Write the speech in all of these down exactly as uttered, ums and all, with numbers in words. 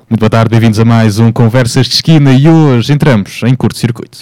Muito boa tarde, bem-vindos a mais um Conversas de Esquina e hoje entramos em curto-circuito.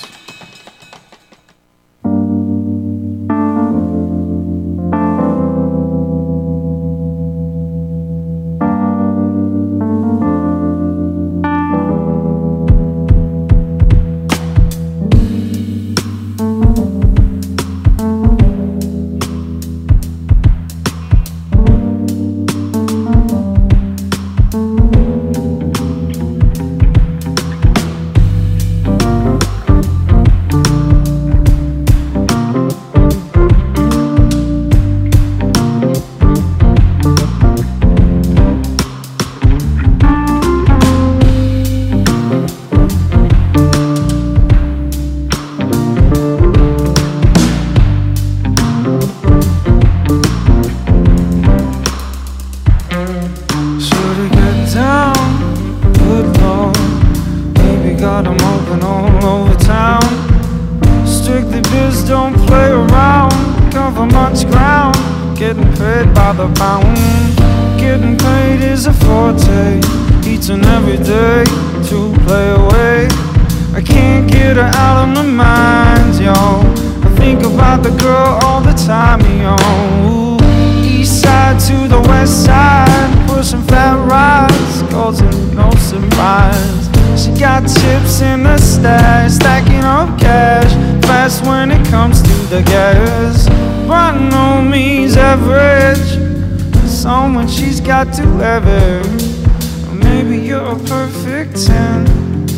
Got to ever, or maybe you're a perfect ten.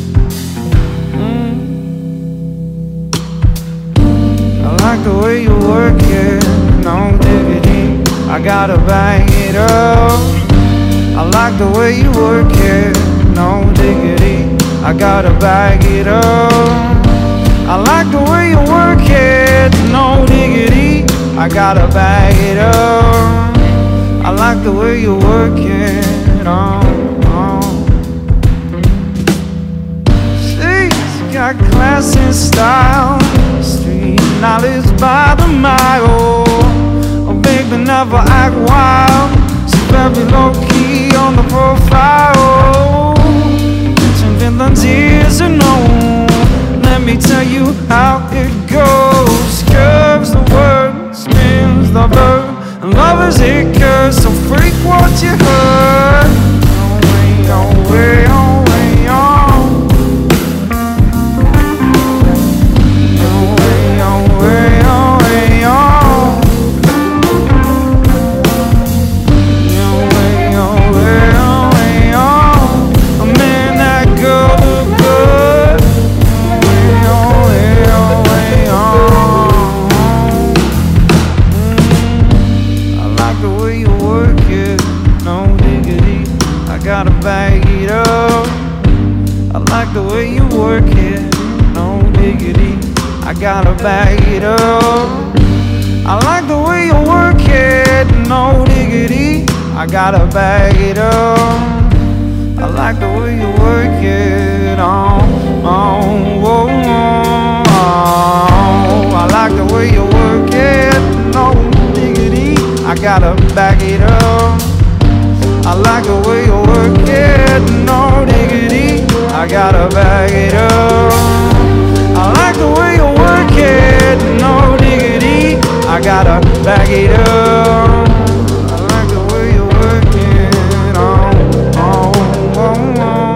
Mm. I like the way you work it, no diggity. I gotta bang it up. I like the way you work it, no diggity. I gotta bag it up. I like the way you work it, no diggity. I gotta bag it up. I like the way you work it on, on. She's got class and style, street knowledge by the mile. Oh baby, never act wild, she's very low-key on the profile. Some villains ears are known, let me tell you how it goes. Curves the word, spins the verb, and love is it curse, so freak what you heard. Oh way, oh way, oh way, oh. Oh way, oh way, oh way, oh. Oh way, oh way, oh way, oh. A man that girl look good. Oh way, oh way, oh way, oh. Gotta bag it up. I like the way you work it, no diggity. I gotta bag it up. I like the way you work it, no diggity. I gotta bag it up. I like the way you work it, oh, oh, oh, oh. I like the way you work it, no diggity. I gotta bag it up. I like the way you work it, no diggity. I gotta bag it up. I like the way you work it, no diggity. I gotta bag it up. I like the way you work it, oh, oh, oh, oh.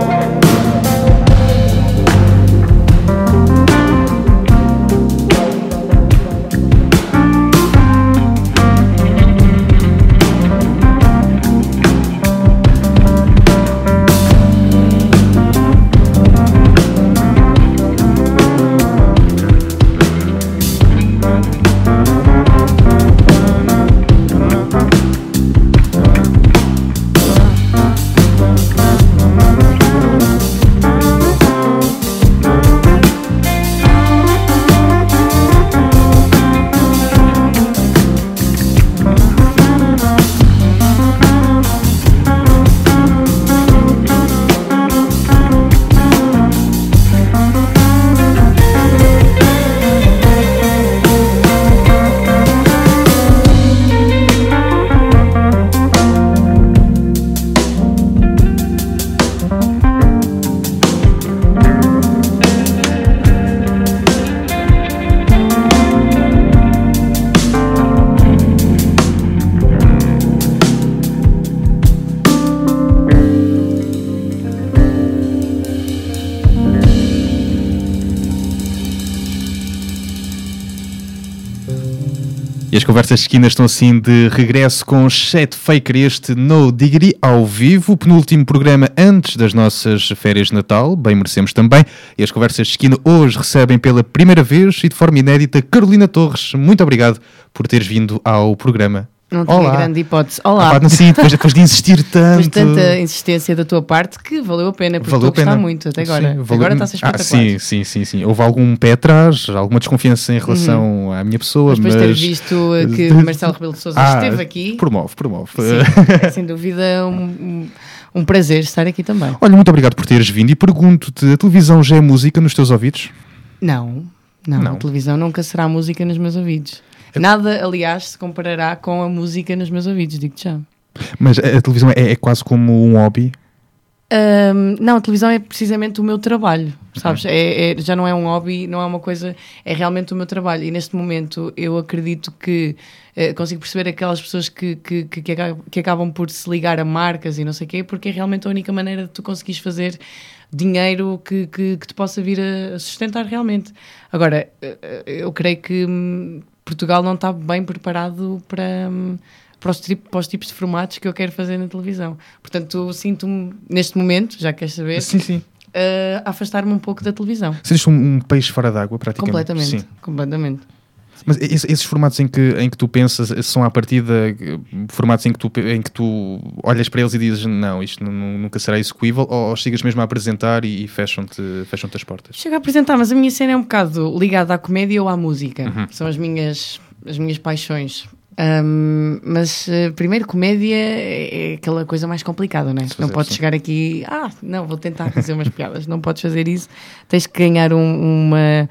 E as conversas de esquina estão assim de regresso com Chet Faker, este No Diggity ao vivo, penúltimo programa antes das nossas férias de Natal, bem merecemos também. E as conversas de esquina hoje recebem pela primeira vez e de forma inédita Carolina Torres. Muito obrigado por teres vindo ao programa. Não tinha Olá. grande hipótese. Olá. Ah, pá, sim, depois, depois de insistir tanto. Depois de tanta insistência da tua parte que valeu a pena, porque Valeu estou a a gostar pena. muito até agora. Sim, Até valeu- agora está a ser Ah, espetacular. sim, sim, sim, sim. Houve algum pé atrás, alguma desconfiança em relação uhum. à minha pessoa, Mas depois mas... de ter visto uh, que o Marcelo Rebelo de Sousa Ah, esteve aqui, Promove, promove. sim, é sem dúvida um, um, um prazer estar aqui também. Olha, muito obrigado por teres vindo e pergunto-te, a televisão já é música nos teus ouvidos? Não, não, Não. a televisão nunca será música nos meus ouvidos. Nada, aliás, se comparará com a música nos meus ouvidos, digo-te já. Mas a, a televisão é, é quase como um hobby? Um, não, a televisão é precisamente o meu trabalho, sabes? É, é, já não é um hobby, não é uma coisa, é realmente o meu trabalho. E neste momento eu acredito que uh, consigo perceber aquelas pessoas que, que, que, que, acabam, que acabam por se ligar a marcas e não sei o quê, porque é realmente a única maneira de tu conseguires fazer dinheiro que, que, que te possa vir a sustentar realmente. Agora, uh, eu creio que hum, Portugal não está bem preparado para... Hum, Para os, tri- para os tipos de formatos que eu quero fazer na televisão. Portanto, sinto-me, neste momento, já queres saber, Sim, sim. uh, a afastar-me um pouco da televisão. Sentes um, um peixe fora d'água, praticamente? Completamente, Sim. completamente. Mas esses, esses formatos em que, em que tu pensas são à partida formatos em que, tu, em que tu olhas para eles e dizes não, isto nu- nunca será execuível, ou, ou chegas mesmo a apresentar e, e fecham-te, fecham-te as portas? Chego a apresentar, mas a minha cena é um bocado ligada à comédia ou à música. Uhum. São as minhas, as minhas paixões. Um, mas uh, primeiro comédia é, é aquela coisa mais complicada, não é? Se Não fazer, podes sim. chegar aqui, ah, não, vou tentar fazer umas piadas. Não podes fazer isso. Tens que ganhar um, uma...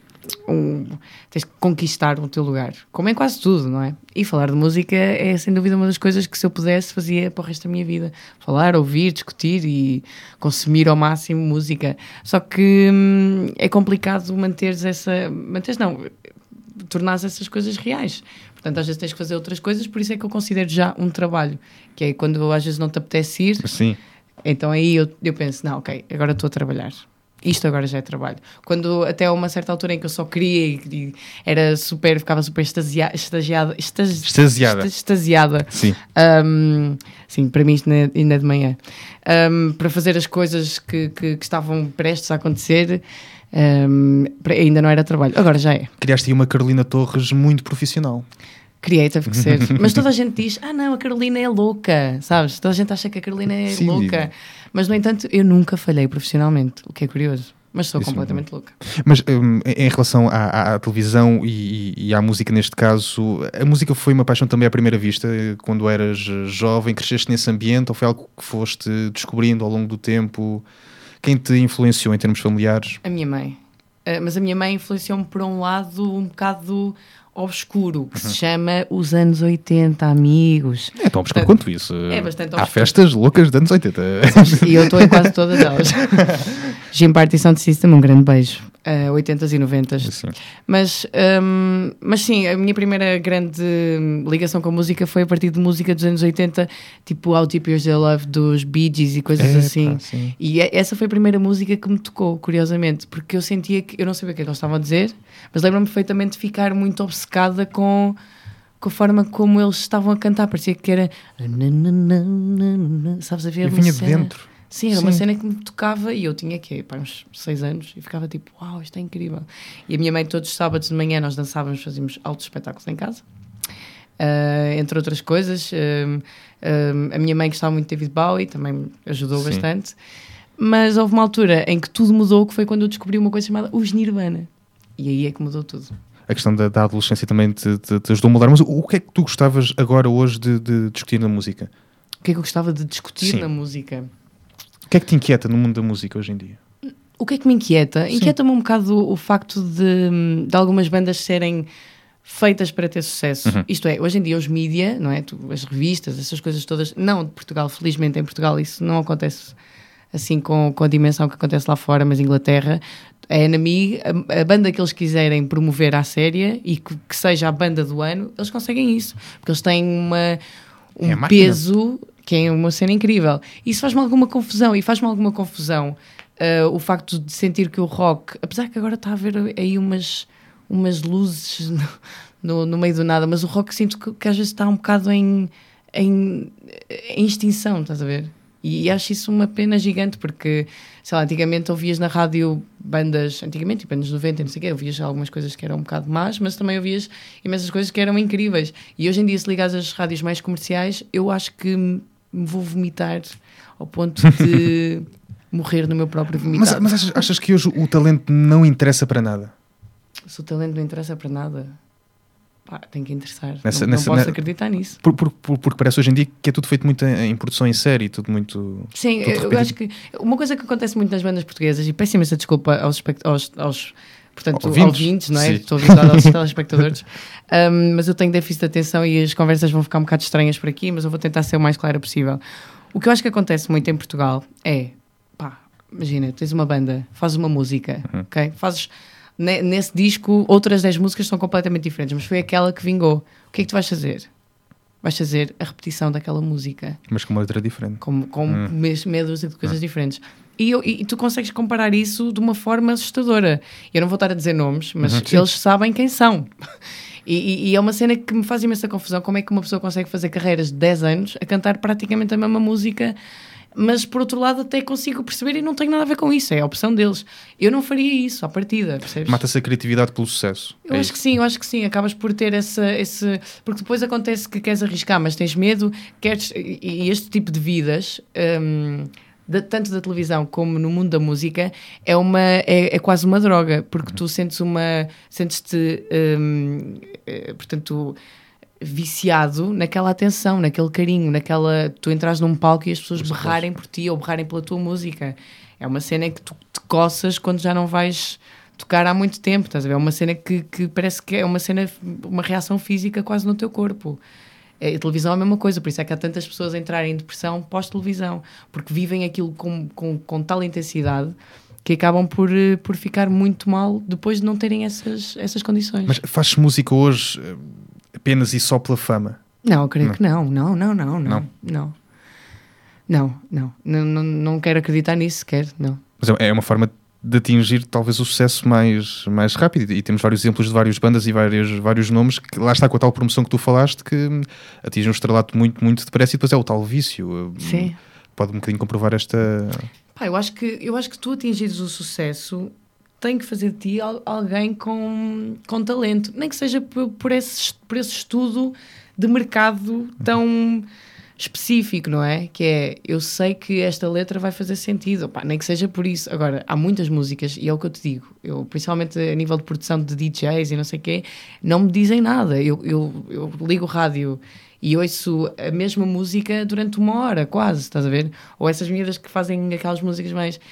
Um, tens que conquistar o teu lugar, como em quase tudo, não é? E falar de música é sem dúvida uma das coisas que, se eu pudesse, fazia para o resto da minha vida. Falar, ouvir, discutir e consumir ao máximo música. Só que hum, é complicado manteres essa... Manteres não, tornares essas coisas reais. Portanto, às vezes tens que fazer outras coisas, por isso é que eu considero já um trabalho, que é quando às vezes não te apetece ir, Sim. então aí eu, eu penso, não, ok, agora estou a trabalhar. Isto agora já é trabalho. Quando até a uma certa altura em que eu só queria e, e era super, ficava super extasia, extasiada, extasi, Extasiada. extasiada. Sim. Um, sim, para mim isto ainda é- ainda é de manhã. Um, para fazer as coisas que, que, que estavam prestes a acontecer, um, para- ainda não era trabalho. Agora já é. Criaste aí uma Carolina Torres muito profissional. Criei, teve que ser. Mas toda a gente diz, ah não, a Carolina é louca, sabes? Toda a gente acha que a Carolina é Sim. louca. Mas, no entanto, eu nunca falhei profissionalmente, o que é curioso. Mas sou Isso é completamente louca. Mas um, em relação à, à- à televisão e, e à música neste caso, a música foi uma paixão também à primeira vista, quando eras jovem, cresceste nesse ambiente, ou foi algo que foste descobrindo ao longo do tempo? Quem te influenciou em termos familiares? A minha mãe. Uh, mas a minha mãe influenciou-me por um lado um bocado obscuro, que se chama os anos oitenta, amigos. É tão obscuro quanto isso. É bastante Há obscuro. festas loucas de anos oitenta. E eu estou em quase todas elas. Jim Party Sound System, um grande beijo. Uh, oitentas e noventas. Sim. Mas, hum, mas sim, a minha primeira grande ligação com a música foi a partir de música dos anos oitenta, tipo How Deep Is Your Love dos Bee Gees e coisas Epa, assim. sim. E é- essa foi a primeira música que me tocou, curiosamente, porque eu sentia que, eu não sabia o que é que eles estavam a dizer, mas lembro-me perfeitamente de ficar muito obcecada com, com a forma como eles estavam a cantar. Parecia que era... Sabes, havia E uma vinha de cena- dentro. Sim, era uma Sim. cena que me tocava e eu tinha quê? Pá, uns seis anos e ficava tipo, uau, isto é incrível. E a minha mãe, todos os sábados de manhã, nós dançávamos, fazíamos altos espetáculos em casa, uh, entre outras coisas. Um, um, a minha mãe gostava muito de David Bowie, também ajudou Sim. bastante. Mas houve uma altura em que tudo mudou, que foi quando eu descobri uma coisa chamada os Nirvana. E aí é que mudou tudo. A questão da, da adolescência também te, te, te ajudou a mudar. Mas o, o que é que tu gostavas agora hoje de, de discutir na música? O que é que eu gostava de discutir Sim. na música? O que é que te inquieta no mundo da música hoje em dia? O que é que me inquieta? Sim. Inquieta-me um bocado o, o facto de, de algumas bandas serem feitas para ter sucesso. Uhum. Isto é, hoje em dia os mídia, não é? Tu, as revistas, essas coisas todas, não de Portugal, felizmente em Portugal isso não acontece assim com, com a dimensão que acontece lá fora, mas Inglaterra, a N M E, a, a banda que eles quiserem promover à séria e que, que seja a banda do ano, eles conseguem isso, porque eles têm uma, um É a máquina. peso que é uma cena incrível. Isso faz-me alguma confusão, e faz-me alguma confusão uh, o facto de sentir que o rock, apesar que agora está a haver aí umas, umas luzes no, no, no meio do nada, mas o rock sinto que, que às vezes está um bocado em, em, em extinção, estás a ver? E, e acho isso uma pena gigante, porque, sei lá, antigamente ouvias na rádio bandas, antigamente, tipo anos noventa, não sei o quê, ouvias algumas coisas que eram um bocado más, mas também ouvias imensas coisas que eram incríveis. E hoje em dia, se ligares às rádios mais comerciais, eu acho que me vou vomitar ao ponto de morrer no meu próprio vomitar. Mas, mas achas, achas que hoje o talento não interessa para nada? Se o talento não interessa para nada, pá, tem que interessar. Nessa, não, nessa, não posso na... acreditar nisso. Por, por, por, porque parece hoje em dia que é tudo feito muito em, em produção em série, tudo muito... Sim, tudo eu repetido. acho que uma coisa que acontece muito nas bandas portuguesas, e peço imensa desculpa aos, espect- aos, aos portanto, ouvintes, ouvintes, não é? sim. Estou habituada aos telespectadores, um, mas eu tenho déficit de atenção e as conversas vão ficar um bocado estranhas por aqui, mas eu vou tentar ser o mais clara possível. O que eu acho que acontece muito em Portugal é, pá, imagina, tens uma banda, fazes uma música, Uhum. ok? Fazes... Nesse disco, outras dez músicas são completamente diferentes, mas foi aquela que vingou. O que é que tu vais fazer? Vais fazer a repetição daquela música, Mas com uma letra diferente. com, com Hum. mes- meia dúzia de coisas diferentes. E, eu- e tu consegues comparar isso de uma forma assustadora. Eu não vou estar a dizer nomes, mas Uhum, sim. eles sabem quem são. E, e- e é uma cena que me faz imensa confusão. Como é que uma pessoa consegue fazer carreiras de dez anos a cantar praticamente a mesma música? Mas por outro lado até consigo perceber e não tem nada a ver com isso, é a opção deles. Eu não faria isso à partida, percebes? Mata-se a criatividade pelo sucesso. Eu É acho isso. que sim, eu acho que sim, acabas por ter essa, esse... Porque depois acontece que queres arriscar, mas tens medo, queres... E e este tipo de vidas, hum, de- tanto da televisão como no mundo da música, é, uma, é, é quase uma droga, porque tu sentes uma... Sentes-te, hum, eh, portanto... viciado naquela atenção, naquele carinho, naquela... Tu entras num palco e as pessoas berrarem por ti ou berrarem pela tua música. É uma cena que tu te coças quando já não vais tocar há muito tempo, estás a ver? É uma cena que, que parece que é uma cena, uma reação física quase no teu corpo. A televisão é a mesma coisa, por isso é que há tantas pessoas a entrarem em depressão pós-televisão, porque vivem aquilo com, com, com tal intensidade que acabam por, eh, por ficar muito mal depois de não terem essas, essas condições. Mas faz música hoje eh, apenas e só pela fama? Não, eu creio Não. que não. Não, não, não, não. Não? Não, não, não. Não, não, não quero acreditar nisso sequer, não. Mas é é uma forma de atingir talvez o sucesso mais, mais rápido, e temos vários exemplos de várias bandas e vários, vários nomes que lá está com a tal promoção que tu falaste, que hum, atingem um estrelato muito, muito depressa, e depois é o tal vício. Hum, Sim. Pode um bocadinho comprovar esta... Pá, eu acho que, eu acho que tu atingires o sucesso tem que fazer de ti al- alguém com, com talento, nem que seja por, por, esse, por esse estudo de mercado tão específico, não é? Que é, eu sei que esta letra vai fazer sentido, opá, nem que seja por isso. Agora, há muitas músicas, e é o que eu te digo, eu, principalmente a nível de produção de D Js e não sei o quê, não me dizem nada. Eu, eu, eu ligo o rádio e ouço a mesma música durante uma hora, quase, estás a ver? Ou essas miúdas que fazem aquelas músicas mais...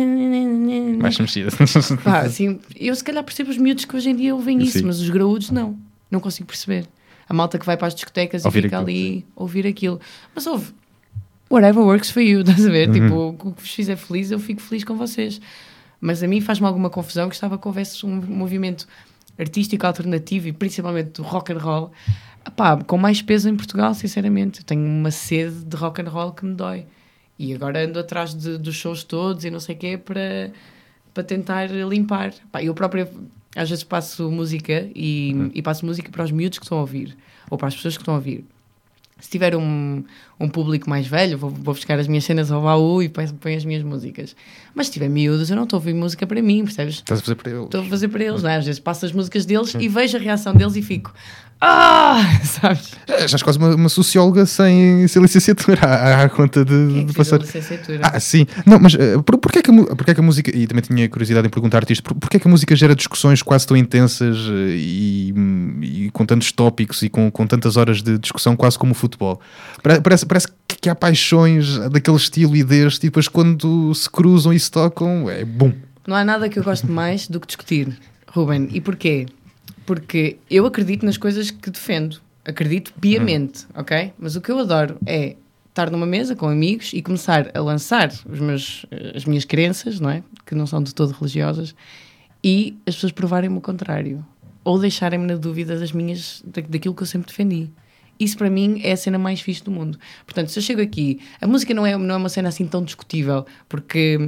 mais mexida. Pá, assim, eu se calhar percebo os miúdos que hoje em dia ouvem isso, Sim. mas os graúdos não. Não consigo perceber. A malta que vai para as discotecas Ouvir e fica aquilo, ali a ouvir aquilo. Mas ouve, whatever works for you, estás a ver? Uhum. Tipo, o que vos fizer feliz, eu fico feliz com vocês. Mas a mim faz-me alguma confusão que estava que houvesse um movimento artístico alternativo e principalmente do rock and roll, pá, com mais peso em Portugal, sinceramente. Eu tenho uma sede de rock and roll que me dói. E agora ando atrás de, dos shows todos e não sei o quê para, para tentar limpar. Pá, eu própria às vezes passo música e, Uhum. e passo música para os miúdos que estão a ouvir ou para as pessoas que estão a ouvir. Se tiver um, um público mais velho, vou, vou buscar as minhas cenas ao baú e ponho, ponho as minhas músicas. Mas se tiver miúdos, eu não estou a ouvir música para mim, percebes? Estás a fazer para eles. Estou a fazer para eles, não é? Às vezes passo as músicas deles e vejo a reação deles e fico... Ah! Sabes? Já já és quase uma, uma socióloga sem, sem licenciatura à, à conta de, Quem é de que fez a passar. licenciatura? Ah, sim. Não, mas uh, por, porquê, é que a, mu- porquê é que a música, e também tinha curiosidade em perguntar-te isto, por, porquê é que a música gera discussões quase tão intensas uh, e, e com tantos tópicos e com, com tantas horas de discussão, quase como o futebol? Pare- Parece, parece que há paixões daquele estilo e deste, e depois quando se cruzam e se tocam, é bom. Não há nada que eu goste mais do que discutir, Ruben. E porquê? Porque eu acredito nas coisas que defendo. Acredito piamente, ok? Mas o que eu adoro é estar numa mesa com amigos e começar a lançar os meus, as minhas crenças, não é? Que não são de todo religiosas, e as pessoas provarem-me o contrário. Ou deixarem-me na dúvida das minhas, da, daquilo que eu sempre defendi. Isso para mim é a cena mais fixe do mundo. Portanto, se eu chego aqui, a música não é, não é uma cena assim tão discutível, porque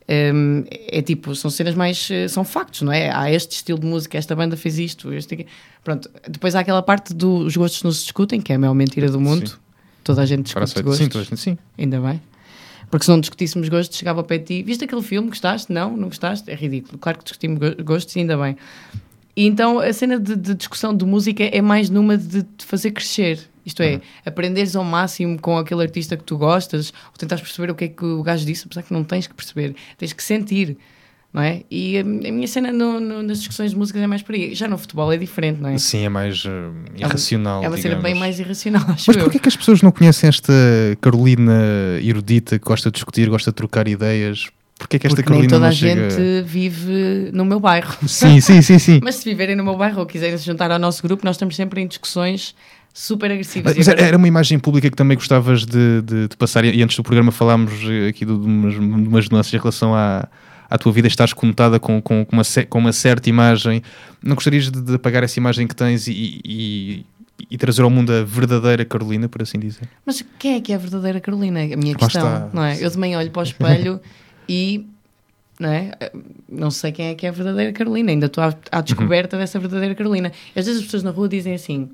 Um, é tipo, são cenas mais, são factos, não é? Há este estilo de música, esta banda fez isto, este... Pronto, depois há aquela parte dos gostos não se discutem, que é a maior mentira do mundo. Sim. Toda a gente discute gostos. Sim, toda a gente, sim. Ainda bem. Porque se não discutíssemos gostos, chegava ao pé de ti, viste aquele filme, gostaste? Não, não gostaste? É ridículo. Claro que discutimos gostos, ainda bem. E então a cena de, de discussão de música é mais numa de te fazer crescer. Isto é, uhum. aprenderes ao máximo com aquele artista que tu gostas, ou tentares perceber o que é que o gajo disse, apesar que não tens que perceber, tens que sentir, não é? E a, a minha cena no, no, nas discussões de músicas é mais por aí. Já no futebol é diferente, não é? Sim, é mais uh, irracional. É uma, é uma cena bem mais irracional, acho Mas porquê é que as pessoas não conhecem esta Carolina erudita que gosta de discutir, gosta de trocar ideias? Porquê é que esta Porque Carolina nem toda não a chega... gente vive no meu bairro. Sim, sim, sim, sim. Mas se viverem no meu bairro ou quiserem se juntar ao nosso grupo, nós estamos sempre em discussões super agressivas. Mas agora... era uma imagem pública que também gostavas de, de, de passar, e antes do programa falámos aqui de umas, de umas nuances em relação à, à tua vida, estás conotada com, com, com, uma, com uma certa imagem. Não gostarias de, de apagar essa imagem que tens e, e, e trazer ao mundo a verdadeira Carolina, por assim dizer? Mas quem é que é a verdadeira Carolina? A minha questão, não é? Eu também olho para o espelho e... Não é? Não sei quem é que é a verdadeira Carolina, ainda estou à, à descoberta uhum. dessa verdadeira Carolina. Às vezes as pessoas na rua dizem assim,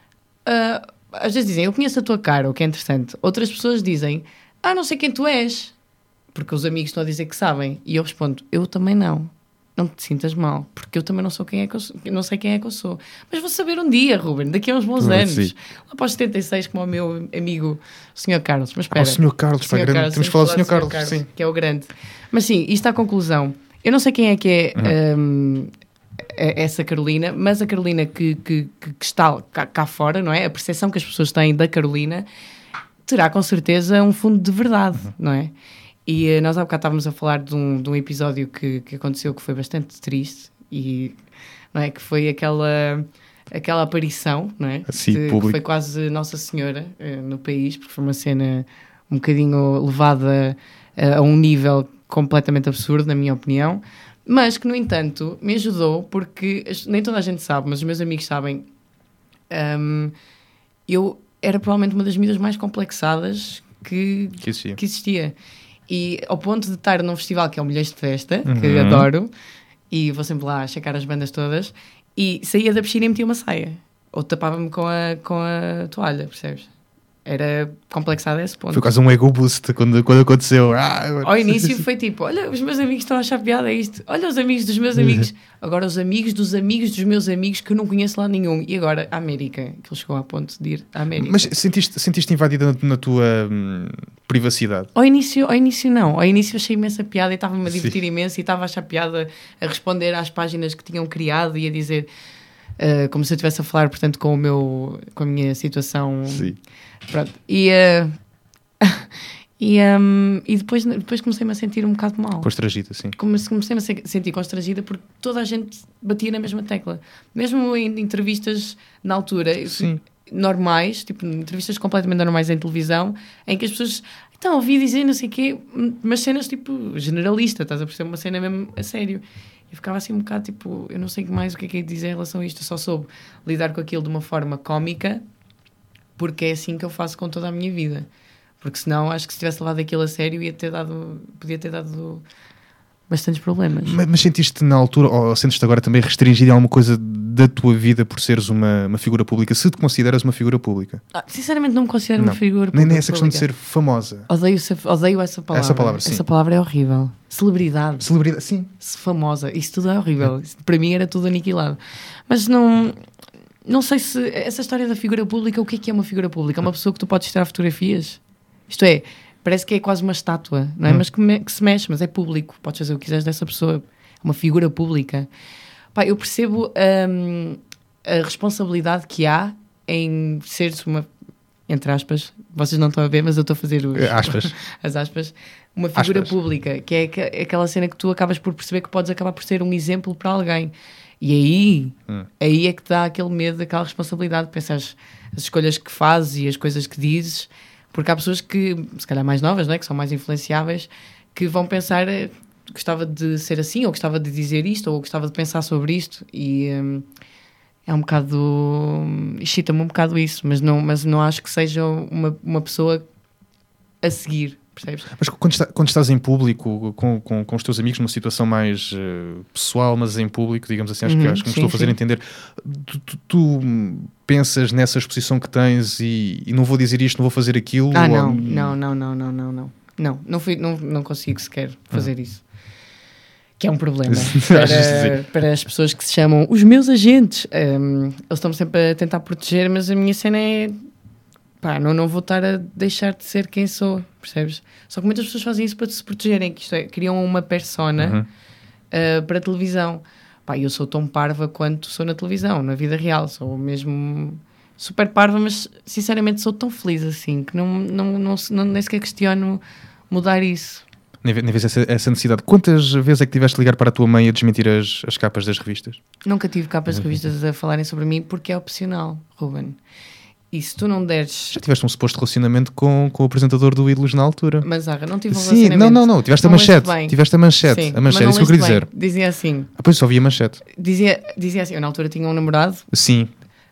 uh, às vezes dizem, eu conheço a tua cara, o que é interessante. Outras pessoas dizem, ah, não sei quem tu és, porque os amigos estão a dizer que sabem. E eu respondo, eu também não. Não te sintas mal, porque eu também não, sou quem é que eu sou, não sei quem é que eu sou. Mas vou saber um dia, Ruben, daqui a uns bons anos. Sim. Lá para os setenta e seis, como o meu amigo, o senhor Carlos. Mas espera. Ah, o senhor Carlos, o senhor grande. Carlos, temos de falar do senhor Carlos, Carlos, sim. Que é o grande. Mas sim, isto à conclusão. Eu não sei quem é que é uhum. um, essa Carolina, mas a Carolina que, que, que está cá, cá fora, não é? A percepção que as pessoas têm da Carolina terá com certeza um fundo de verdade, uhum. não é? E nós há bocado estávamos a falar de um, de um episódio que, que aconteceu que foi bastante triste e não é, que foi aquela, aquela aparição, não é? Assim, que, que foi quase Nossa Senhora uh, no país, porque foi uma cena um bocadinho levada uh, a um nível completamente absurdo, na minha opinião, mas que, no entanto, me ajudou porque nem toda a gente sabe, mas os meus amigos sabem, um, eu era provavelmente uma das miúdas mais complexadas que, que existia. Que existia. E ao ponto de estar num festival que é o Milhões de Festa, uhum. que adoro, e vou sempre lá checar as bandas todas, e saía da piscina e metia uma saia. Ou tapava-me com a, com a toalha, percebes? Era complexado a esse ponto. Foi quase um ego boost quando, quando aconteceu. Ah, ao início foi tipo, olha, os meus amigos estão a achar piada a isto. Olha os amigos dos meus amigos. Agora os amigos dos amigos dos meus amigos que eu não conheço lá nenhum. E agora a América, que ele chegou a ponto de ir à América. Mas sentiste, sentiste invadida na, na tua hum, privacidade? Ao início, ao início não. Ao início achei imensa piada e estava-me a divertir Sim. imenso e estava a achar piada a responder às páginas que tinham criado e a dizer... Uh, como se eu estivesse a falar, portanto, com, o meu, com a minha situação. Sim. Pronto. E, uh, e, um, e depois, depois comecei-me a sentir um bocado mal. Constrangida, sim. Comecei-me a sentir constrangida porque toda a gente batia na mesma tecla. Mesmo em entrevistas na altura, sim. normais, tipo entrevistas completamente normais em televisão, em que as pessoas... Então, ouvi dizer não sei o quê, mas cenas tipo generalista, estás a perceber? Uma cena mesmo a sério. Eu ficava assim um bocado tipo, eu não sei mais o que é que é dizer em relação a isto, eu só soube lidar com aquilo de uma forma cómica, porque é assim que eu faço com toda a minha vida. Porque senão, acho que se tivesse levado aquilo a sério, ia ter dado, podia ter dado bastantes problemas. Mas, mas sentiste na altura, ou sentes-te agora também restringido em alguma coisa da tua vida por seres uma, uma figura pública? Se te consideras uma figura pública? Ah, sinceramente não me considero não. uma figura nem, pública. Nem essa questão de ser famosa. Odeio, odeio essa palavra. Essa palavra, sim. Essa palavra é horrível. Celebridade. Celebridade, sim. Famosa. Isso tudo é horrível. Isso, para mim era tudo aniquilado. Mas não... Não sei se... Essa história da figura pública, o que é que é uma figura pública? É uma pessoa que tu podes tirar fotografias? Isto é... Parece que é quase uma estátua, não é? Hum. Mas que, me, que se mexe, mas é público. Podes fazer o que quiseres dessa pessoa. Uma figura pública. Pá, eu percebo um, a responsabilidade que há em seres uma... Entre aspas. Vocês não estão a ver, mas eu estou a fazer os, aspas. as aspas. Uma figura aspas. pública. Que é, que é aquela cena que tu acabas por perceber que podes acabar por ser um exemplo para alguém. E aí, hum. aí é que te dá aquele medo, aquela responsabilidade. Pensas as escolhas que fazes e as coisas que dizes... Porque há pessoas que, se calhar mais novas, não é? Que são mais influenciáveis, que vão pensar, gostava de ser assim, ou gostava de dizer isto, ou gostava de pensar sobre isto, e hum, é um bocado... excita-me um bocado isso, mas não, mas não acho que seja uma, uma pessoa a seguir percebes? Mas quando, está, quando estás em público, com, com, com os teus amigos, numa situação mais uh, pessoal, mas em público, digamos assim, acho, Uhum, que, acho que me sim, estou a fazer sim. entender, tu, tu, tu pensas nessa exposição que tens e, e não vou dizer isto, não vou fazer aquilo? Ah, ou... não, não, não, não, não, não, não. Não, não, fui, não, não consigo sequer fazer isso. Que é um problema para, para as pessoas que se chamam os meus agentes. Um, eles estão sempre a tentar proteger, mas a minha cena é... Pá, não, não vou estar a deixar de ser quem sou, percebes? Só que muitas pessoas fazem isso para se protegerem, que isto é, criam uma persona Uhum. uh, para a televisão. Pá, eu sou tão parva quanto sou na televisão, na vida real. Sou mesmo super parva, mas sinceramente sou tão feliz assim, que não, não, não, não, nem sequer questiono mudar isso. Nem, nem vês essa, essa necessidade. Quantas vezes é que tiveste de ligar para a tua mãe a desmentir as, as capas das revistas? Nunca tive capas de revistas a falarem sobre mim porque é opcional, Ruben. E se tu não deres... Já tiveste um suposto relacionamento com, com o apresentador do Ídolos na altura? Manzarra, não tive um Sim, relacionamento. não, não, não. Tiveste a Não leste manchete. bem. Tiveste a manchete. Sim, a mas manchete, não isso que eu queria leste dizer. bem. Dizia assim, Ah, pois só vi a manchete. dizia, dizia assim, eu na altura tinha um namorado Sim.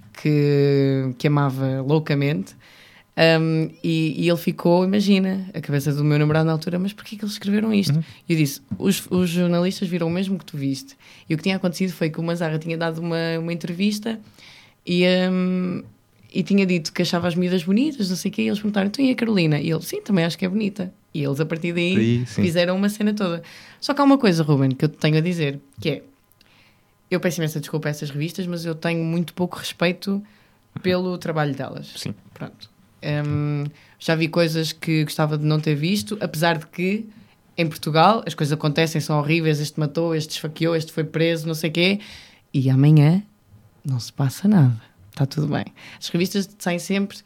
que, que amava loucamente um, e, e ele ficou, imagina, a cabeça do meu namorado na altura, mas porquê que eles escreveram isto? Uhum. E eu disse, os, os jornalistas viram o mesmo que tu viste. E o que tinha acontecido foi que o Manzarra tinha dado uma, uma entrevista e... Um, e tinha dito que achava as miúdas bonitas, não sei o quê, e eles perguntaram, então e a Carolina? E ele, sim, também acho que é bonita. E eles, a partir daí, Aí, sim. fizeram uma cena toda. Só que há uma coisa, Ruben, que eu te tenho a dizer, que é, eu peço imensa desculpa a essas revistas, mas eu tenho muito pouco respeito pelo trabalho delas. Sim. Pronto. Um, já vi coisas que gostava de não ter visto, apesar de que, em Portugal, as coisas acontecem, são horríveis, este matou, este esfaqueou, este foi preso, não sei o quê, e amanhã não se passa nada. Está tudo bem. As revistas saem sempre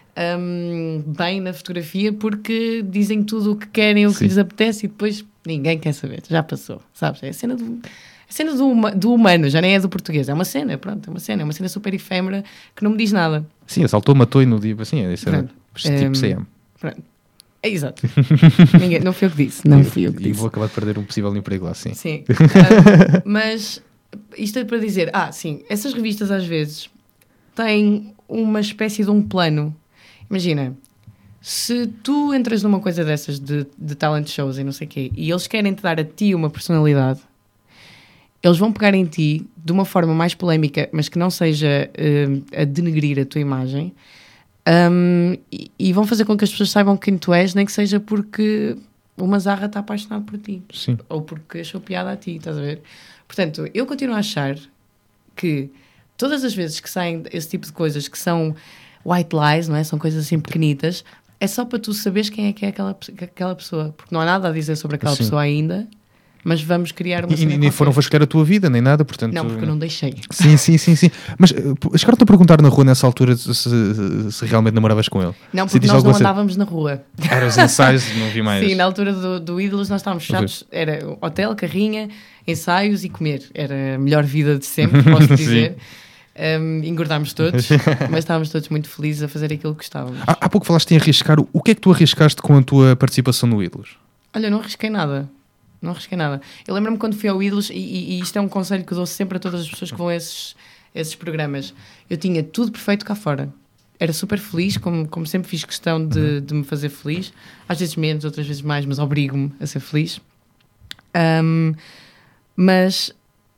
um, bem na fotografia porque dizem tudo o que querem, o que Sim. lhes apetece e depois ninguém quer saber. Já passou, sabes? É a cena do, a cena do, huma, do humano, já nem é do português. É uma cena, pronto, é uma cena. É uma cena super efêmera que não me diz nada. Sim, assaltou, matou e no dia... Assim, é, isso era Pronto. tipo Um, C M. Pronto. É exato. Ninguém, não fui eu que disse. Não fui eu que E disse. vou acabar de perder um possível emprego lá, sim. Sim. Um, mas isto é para dizer, ah, sim, essas revistas às vezes têm uma espécie de um plano. Imagina, se tu entras numa coisa dessas de, de talent shows e não sei o quê, e eles querem te dar a ti uma personalidade, eles vão pegar em ti de uma forma mais polémica, mas que não seja uh, a denegrir a tua imagem, um, e, e vão fazer com que as pessoas saibam quem tu és, nem que seja porque o Manzarra está apaixonado por ti. Sim. Ou porque achou piada a ti, estás a ver? Portanto, eu continuo a achar que todas as vezes que saem esse tipo de coisas que são white lies, não é? São coisas assim pequenitas, é só para tu saberes quem é que é aquela, aquela pessoa. Porque não há nada a dizer sobre aquela Sim. pessoa ainda, mas vamos criar uma E, cena e nem foram qualquer. vasculhar a tua vida, nem nada, portanto... Não, porque eu não deixei. Sim, sim, sim, sim. Mas uh, chegaram-te a perguntar na rua nessa altura se, se realmente namoravas com ele? Não, Se porque diz nós não alguma coisa- andávamos na rua. Eram os ensaios, não vi mais. Sim, na altura do, do Ídolos nós estávamos fechados. Era hotel, carrinha, ensaios e comer. Era a melhor vida de sempre, posso dizer. Um, engordámos todos, mas estávamos todos muito felizes a fazer aquilo que gostávamos. Há, há pouco falaste em arriscar. O que é que tu arriscaste com a tua participação no Ídolos? Olha, não arrisquei nada. Não arrisquei nada. Eu lembro-me quando fui ao Ídolos, e, e, e isto é um conselho que eu dou sempre a todas as pessoas que vão a esses, esses programas. Eu tinha tudo perfeito cá fora. Era super feliz, como, como sempre fiz questão de, de me fazer feliz. Às vezes menos, outras vezes mais, mas obrigo-me a ser feliz. Um, mas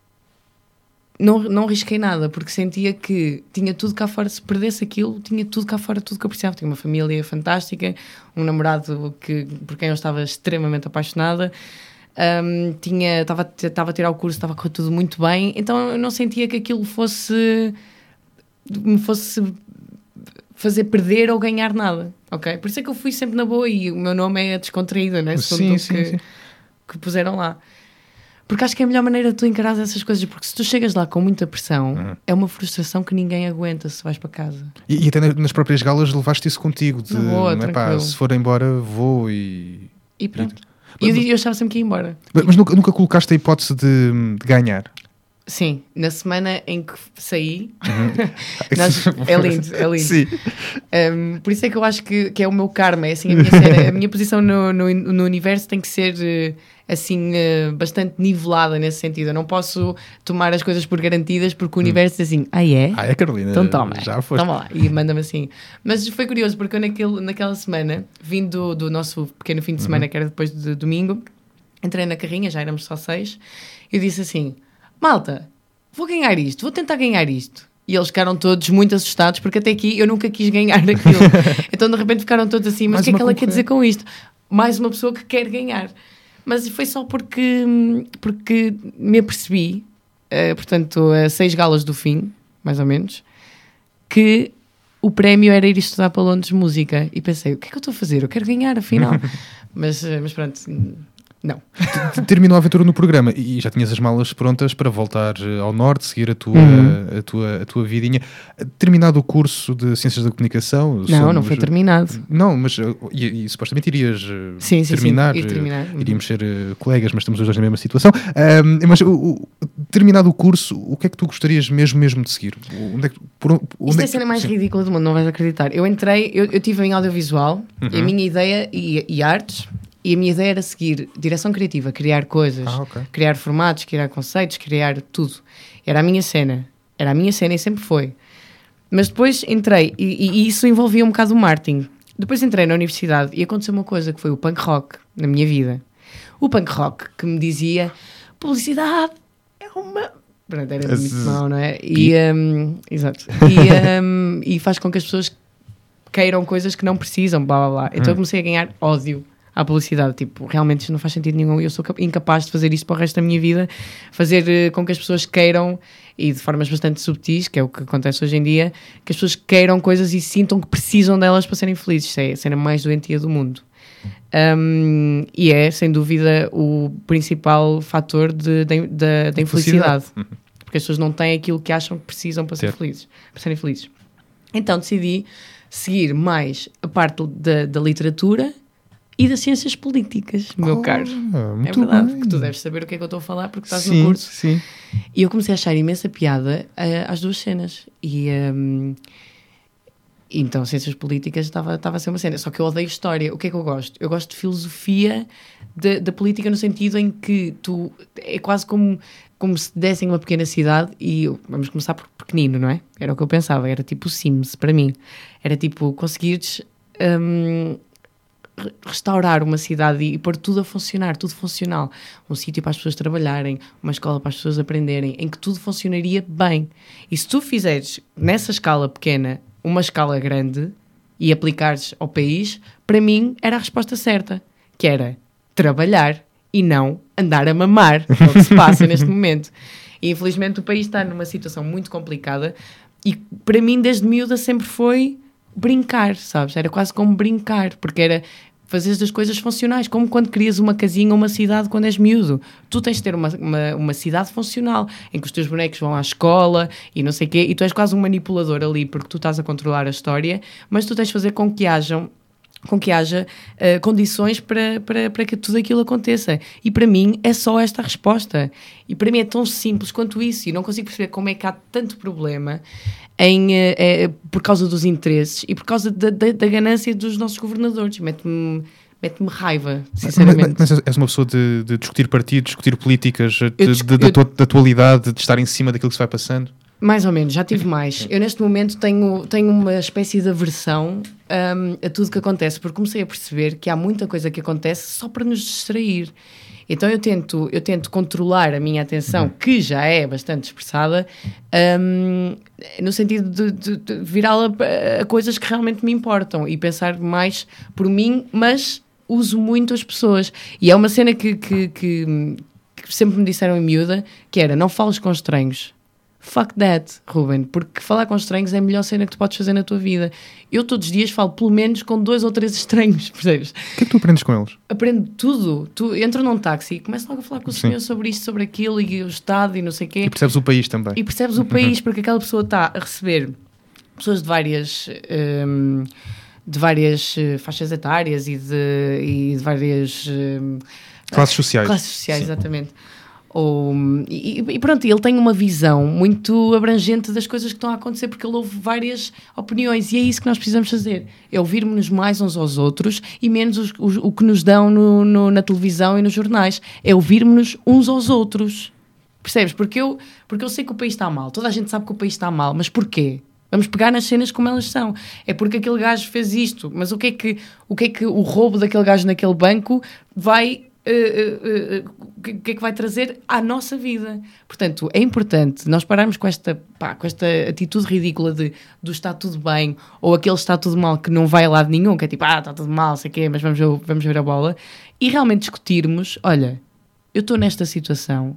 não, não arrisquei nada, porque sentia que tinha tudo cá fora. Se perdesse aquilo, tinha tudo cá fora, tudo que eu precisava. Tinha uma família fantástica, um namorado que, por quem eu estava extremamente apaixonada. Um, tinha, estava, estava a tirar o curso, estava a correr tudo muito bem, então eu não sentia que aquilo fosse me fosse fazer perder ou ganhar nada, ok? Por isso é que eu fui sempre na boa e o meu nome é descontraída, né? Sim, sim, que, sim. que puseram lá, porque acho que é a melhor maneira de tu encarares essas coisas, porque se tu chegas lá com muita pressão, Uhum. é uma frustração que ninguém aguenta se vais para casa. E, e até nas próprias galas levaste isso contigo. De, Na boa, não é, pá, tranquilo. se for embora, vou e... E pronto. E- E eu, eu achava sempre que ia embora. Mas, mas nunca, nunca colocaste a hipótese de, de ganhar? Sim, na semana em que saí, uhum. nós, é lindo, é lindo. Sim. Um, por isso é que eu acho que, que é o meu karma, é assim a minha cena, a minha posição no, no, no universo tem que ser assim bastante nivelada nesse sentido. Eu não posso tomar as coisas por garantidas porque o universo diz assim, ah é? Ah é, Carolina? Então toma, já foste. Toma lá, e manda-me assim. Mas foi curioso porque eu naquele, naquela semana, vindo do, do nosso pequeno fim de semana, uhum. que era depois de domingo, entrei na carrinha, já éramos só seis, e eu disse assim, malta, vou ganhar isto, vou tentar ganhar isto. E eles ficaram todos muito assustados, porque até aqui eu nunca quis ganhar aquilo. Então de repente ficaram todos assim, mas o que é que ela quer dizer com isto? Mais uma pessoa que quer ganhar. Mas foi só porque, porque me apercebi, uh, portanto, a seis galas do fim, mais ou menos, que o prémio era ir estudar para Londres música. E pensei, o que é que eu estou a fazer? Eu quero ganhar, afinal. mas, mas pronto... Não. Terminou a aventura no programa e já tinhas as malas prontas para voltar ao norte, seguir a tua, uhum. a tua, a tua vidinha. Terminado o curso de Ciências da Comunicação... Não, somos... não foi terminado. Não, mas e, e, supostamente irias sim, sim, terminar. Sim, ir terminar. Uhum. Iríamos ser uh, colegas, mas estamos os dois na mesma situação. Um, mas o, o, terminado o curso, o que é que tu gostarias mesmo, mesmo de seguir? Onde é que, por, onde Isto é é a cena mais sim. ridícula do mundo, não vais acreditar. Eu entrei, eu, eu estive em audiovisual uhum. e a minha ideia, e, e artes... E a minha ideia era seguir direção criativa, criar coisas, ah, okay. criar formatos, criar conceitos, criar tudo. Era a minha cena. Era a minha cena e sempre foi. Mas depois entrei, e, e isso envolvia um bocado o marketing. Depois entrei na universidade e aconteceu uma coisa que foi o punk rock na minha vida. O punk rock que me dizia, publicidade é uma... Pronto, era muito mau, não é? E, um, exato. E, um, e faz com que as pessoas queiram coisas que não precisam, blá blá blá. Então hum. eu comecei a ganhar ódio à publicidade, tipo, realmente isto não faz sentido nenhum, eu sou incapaz de fazer isto para o resto da minha vida, fazer uh, com que as pessoas queiram, e de formas bastante subtis, que é o que acontece hoje em dia, que as pessoas queiram coisas e sintam que precisam delas para serem felizes. Isso é a cena mais doentia do mundo. Um, e é, sem dúvida, o principal fator de, de, de, de infelicidade. Uhum. Porque as pessoas não têm aquilo que acham que precisam para, ser felizes, para serem felizes. Então decidi seguir mais a parte da, da literatura e das ciências políticas, meu oh, caro. É verdade, bem. porque tu deves saber o que é que eu estou a falar, porque estás sim, no curso. Sim. E eu comecei a achar imensa piada uh, às duas cenas. E um, então, ciências políticas estava, estava a ser uma cena. Só que eu odeio história. O que é que eu gosto? Eu gosto de filosofia de, da política, no sentido em que tu... É quase como, como se dessem uma pequena cidade e... Vamos começar por pequenino, não é? Era o que eu pensava. Era tipo Sims, para mim. Era tipo, conseguires... Um, restaurar uma cidade e pôr tudo a funcionar, tudo funcional, um sítio para as pessoas trabalharem, uma escola para as pessoas aprenderem, em que tudo funcionaria bem. E se tu fizeres nessa escala pequena uma escala grande e aplicares ao país, para mim era a resposta certa, que era trabalhar e não andar a mamar, é o que se passa neste momento. E infelizmente o país está numa situação muito complicada e para mim desde miúda sempre foi brincar, sabes? Era quase como brincar, porque era fazer as coisas funcionais, como quando crias uma casinha ou uma cidade quando és miúdo. Tu tens de ter uma, uma, uma cidade funcional, em que os teus bonecos vão à escola e não sei o quê, e tu és quase um manipulador ali, porque tu estás a controlar a história, mas tu tens de fazer com que hajam com que haja uh, condições para, para, para que tudo aquilo aconteça. E para mim é só esta a resposta. E para mim é tão simples quanto isso. E não consigo perceber como é que há tanto problema em, uh, uh, por causa dos interesses e por causa da, da, da ganância dos nossos governadores. Mete-me, mete-me raiva, sinceramente. Mas, mas és uma pessoa de, de discutir partidos, discutir políticas, de, eu, de, de, eu, da, da atualidade, de estar em cima daquilo que se vai passando? Mais ou menos, já tive mais. Eu neste momento tenho, tenho uma espécie de aversão um, a tudo que acontece, porque comecei a perceber que há muita coisa que acontece só para nos distrair. Então eu tento, eu tento controlar a minha atenção, que já é bastante expressada, um, no sentido de, de, de virá-la a coisas que realmente me importam e pensar mais por mim, mas uso muito as pessoas. E é uma cena que, que, que, que sempre me disseram em miúda, que era, não fales com estranhos. Fuck that, Ruben, porque falar com estranhos é a melhor cena que tu podes fazer na tua vida. Eu todos os dias falo pelo menos com dois ou três estranhos, percebes? O que é que tu aprendes com eles? Aprendo tudo. Tu entras num táxi e começas logo a falar com o Sim. senhor sobre isto, sobre aquilo e o Estado e não sei o quê. E percebes o país também. E percebes o país, porque aquela pessoa está a receber pessoas de várias... Um, de várias faixas etárias e de, e de várias... Um, classes sociais. Classes sociais, Sim. exatamente. Ou, e, e pronto, ele tem uma visão muito abrangente das coisas que estão a acontecer, porque ele ouve várias opiniões, e é isso que nós precisamos fazer, é ouvir-nos mais uns aos outros e menos os, os, o que nos dão no, no, na televisão e nos jornais, é ouvir-nos uns aos outros, percebes? Porque eu, porque eu sei que o país está mal, toda a gente sabe que o país está mal, mas porquê? Vamos pegar nas cenas como elas são. É porque aquele gajo fez isto, mas o que é que o, que é que o roubo daquele gajo naquele banco vai... O uh, uh, uh, que, que é que vai trazer à nossa vida? Portanto, é importante nós pararmos com esta, pá, com esta atitude ridícula de do está tudo bem, ou aquele está tudo mal que não vai a lado nenhum, que é tipo, ah, está tudo mal, sei o quê, mas vamos, vamos ver a bola, e realmente discutirmos, olha, eu estou nesta situação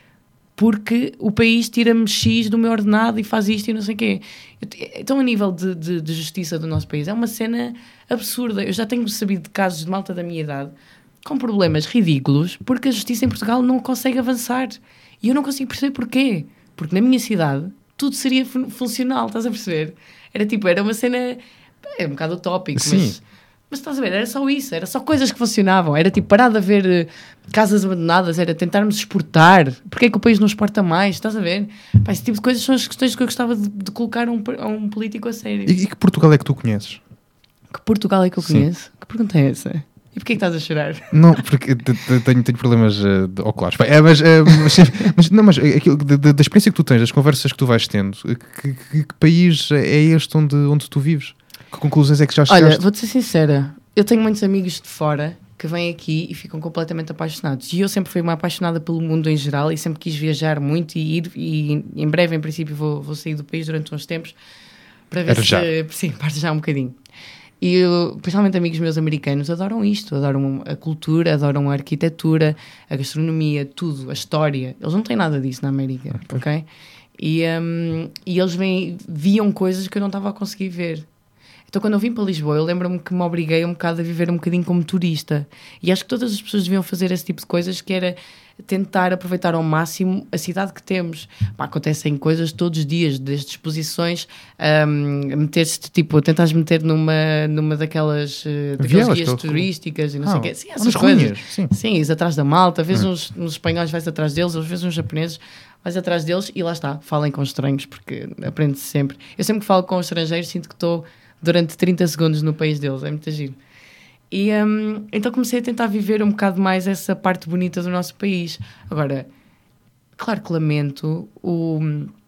porque o país tira-me X do meu ordenado e faz isto e não sei o quê. Então, a nível de, de, de justiça do nosso país, é uma cena absurda. Eu já tenho sabido de casos de malta da minha idade com problemas ridículos, porque a justiça em Portugal não consegue avançar. E eu não consigo perceber porquê. Porque na minha cidade tudo seria fun- funcional, estás a perceber? Era tipo, era uma cena... É um bocado utópico, Sim. mas... Mas estás a ver, era só isso, era só coisas que funcionavam. Era tipo, parar de haver uh, casas abandonadas, era tentarmos exportar. Porquê é que o país não exporta mais? Estás a ver? Pá, esse tipo de coisas são as questões que eu gostava de, de colocar a um, a um político a sério. E, e que Portugal é que tu conheces? Que Portugal é que eu Sim. conheço? Que pergunta é essa? E porquê é que estás a chorar? Não, porque te- te- tenho, tenho problemas uh, de oculares. É, mas, uh, mas, mas, não, mas aquilo, da, da experiência que tu tens, das conversas que tu vais tendo, que, que, que país é este onde, onde tu vives? Que conclusões é que já chegaste? Olha, vou-te ser sincera, eu tenho muitos amigos de fora que vêm aqui e ficam completamente apaixonados. E eu sempre fui uma apaixonada pelo mundo em geral e sempre quis viajar muito e ir, e em breve, em princípio, vou, vou sair do país durante uns tempos para ver Era já. se... Sim, para já um bocadinho. E eu, principalmente amigos meus americanos, adoram isto, adoram a cultura, adoram a arquitetura, a gastronomia, tudo, a história. Eles não têm nada disso na América, ok? okay? E, um, e eles vêm, viam coisas que eu não estava a conseguir ver. Então, quando eu vim para Lisboa, eu lembro-me que me obriguei um bocado a viver um bocadinho como turista. E acho que todas as pessoas deviam fazer esse tipo de coisas, que era tentar aproveitar ao máximo a cidade que temos. Pá, acontecem coisas todos os dias, desde exposições, um, meter-se, tipo, tentares meter numa, numa daquelas uh, daquelas guias turísticas e não ah, sei o quê. Sim, essas nas coisas. ruínas, sim. Sim, ires atrás da malta, às vezes Hum. uns, uns espanhóis vais atrás deles, às vezes uns japoneses vais atrás deles e lá está, falem com estranhos, porque aprende-se sempre. Eu sempre que falo com estrangeiros sinto que estou durante trinta segundos no país deles, é muito giro. E um, então comecei a tentar viver um bocado mais essa parte bonita do nosso país. Agora, claro que lamento o,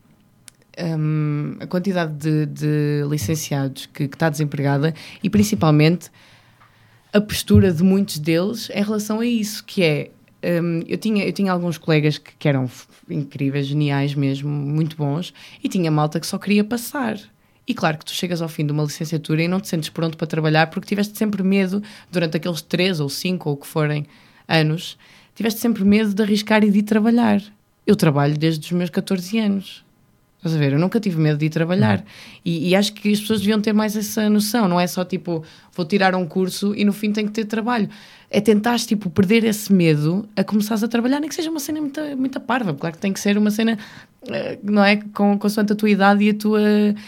um, a quantidade de, de licenciados que, que está desempregada e principalmente a postura de muitos deles em relação a isso, que é, um, eu, tinha, eu tinha alguns colegas que, que eram f- incríveis, geniais mesmo, muito bons, e tinha malta que só queria passar. E claro que tu chegas ao fim de uma licenciatura e não te sentes pronto para trabalhar porque tiveste sempre medo, durante aqueles três ou cinco ou o que forem anos, tiveste sempre medo de arriscar e de ir trabalhar. Eu trabalho desde os meus catorze anos. Estás a ver? Eu nunca tive medo de ir trabalhar. E, e acho que as pessoas deviam ter mais essa noção. Não é só tipo, vou tirar um curso e no fim tenho que ter trabalho. É tentar tipo, perder esse medo a começares a trabalhar, nem que seja uma cena muito, muito parva. Claro que tem que ser uma cena, não é? Com, consoante a tua idade e a tua...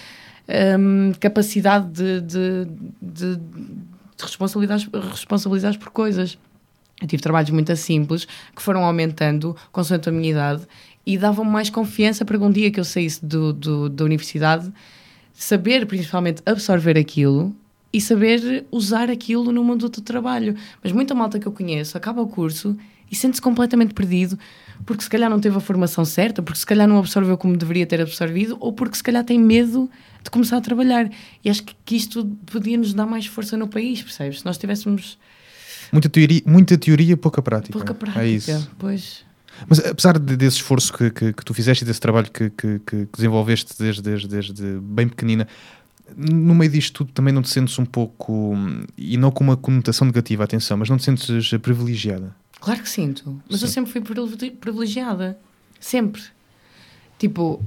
Um, capacidade de, de, de, de responsabilidades, responsabilidades por coisas. Eu tive trabalhos muito simples que foram aumentando consoante a minha idade e davam-me mais confiança para que um dia que eu saísse do, do, da universidade saber principalmente absorver aquilo e saber usar aquilo no mundo do trabalho. Mas muita malta que eu conheço acaba o curso e sente-se completamente perdido porque se calhar não teve a formação certa, porque se calhar não absorveu como deveria ter absorvido ou porque se calhar tem medo de começar a trabalhar. E acho que, que isto podia nos dar mais força no país, percebes? Se nós tivéssemos... Muita teoria, muita teoria, pouca prática. Pouca prática, É isso. pois... Mas apesar de, desse esforço que, que, que tu fizeste e desse trabalho que, que, que desenvolveste desde, desde, desde bem pequenina, no meio disto tudo também não te sentes um pouco, e não com uma conotação negativa, atenção, mas não te sentes privilegiada? Claro que sinto, mas Sim. eu sempre fui privilegiada, sempre. Tipo,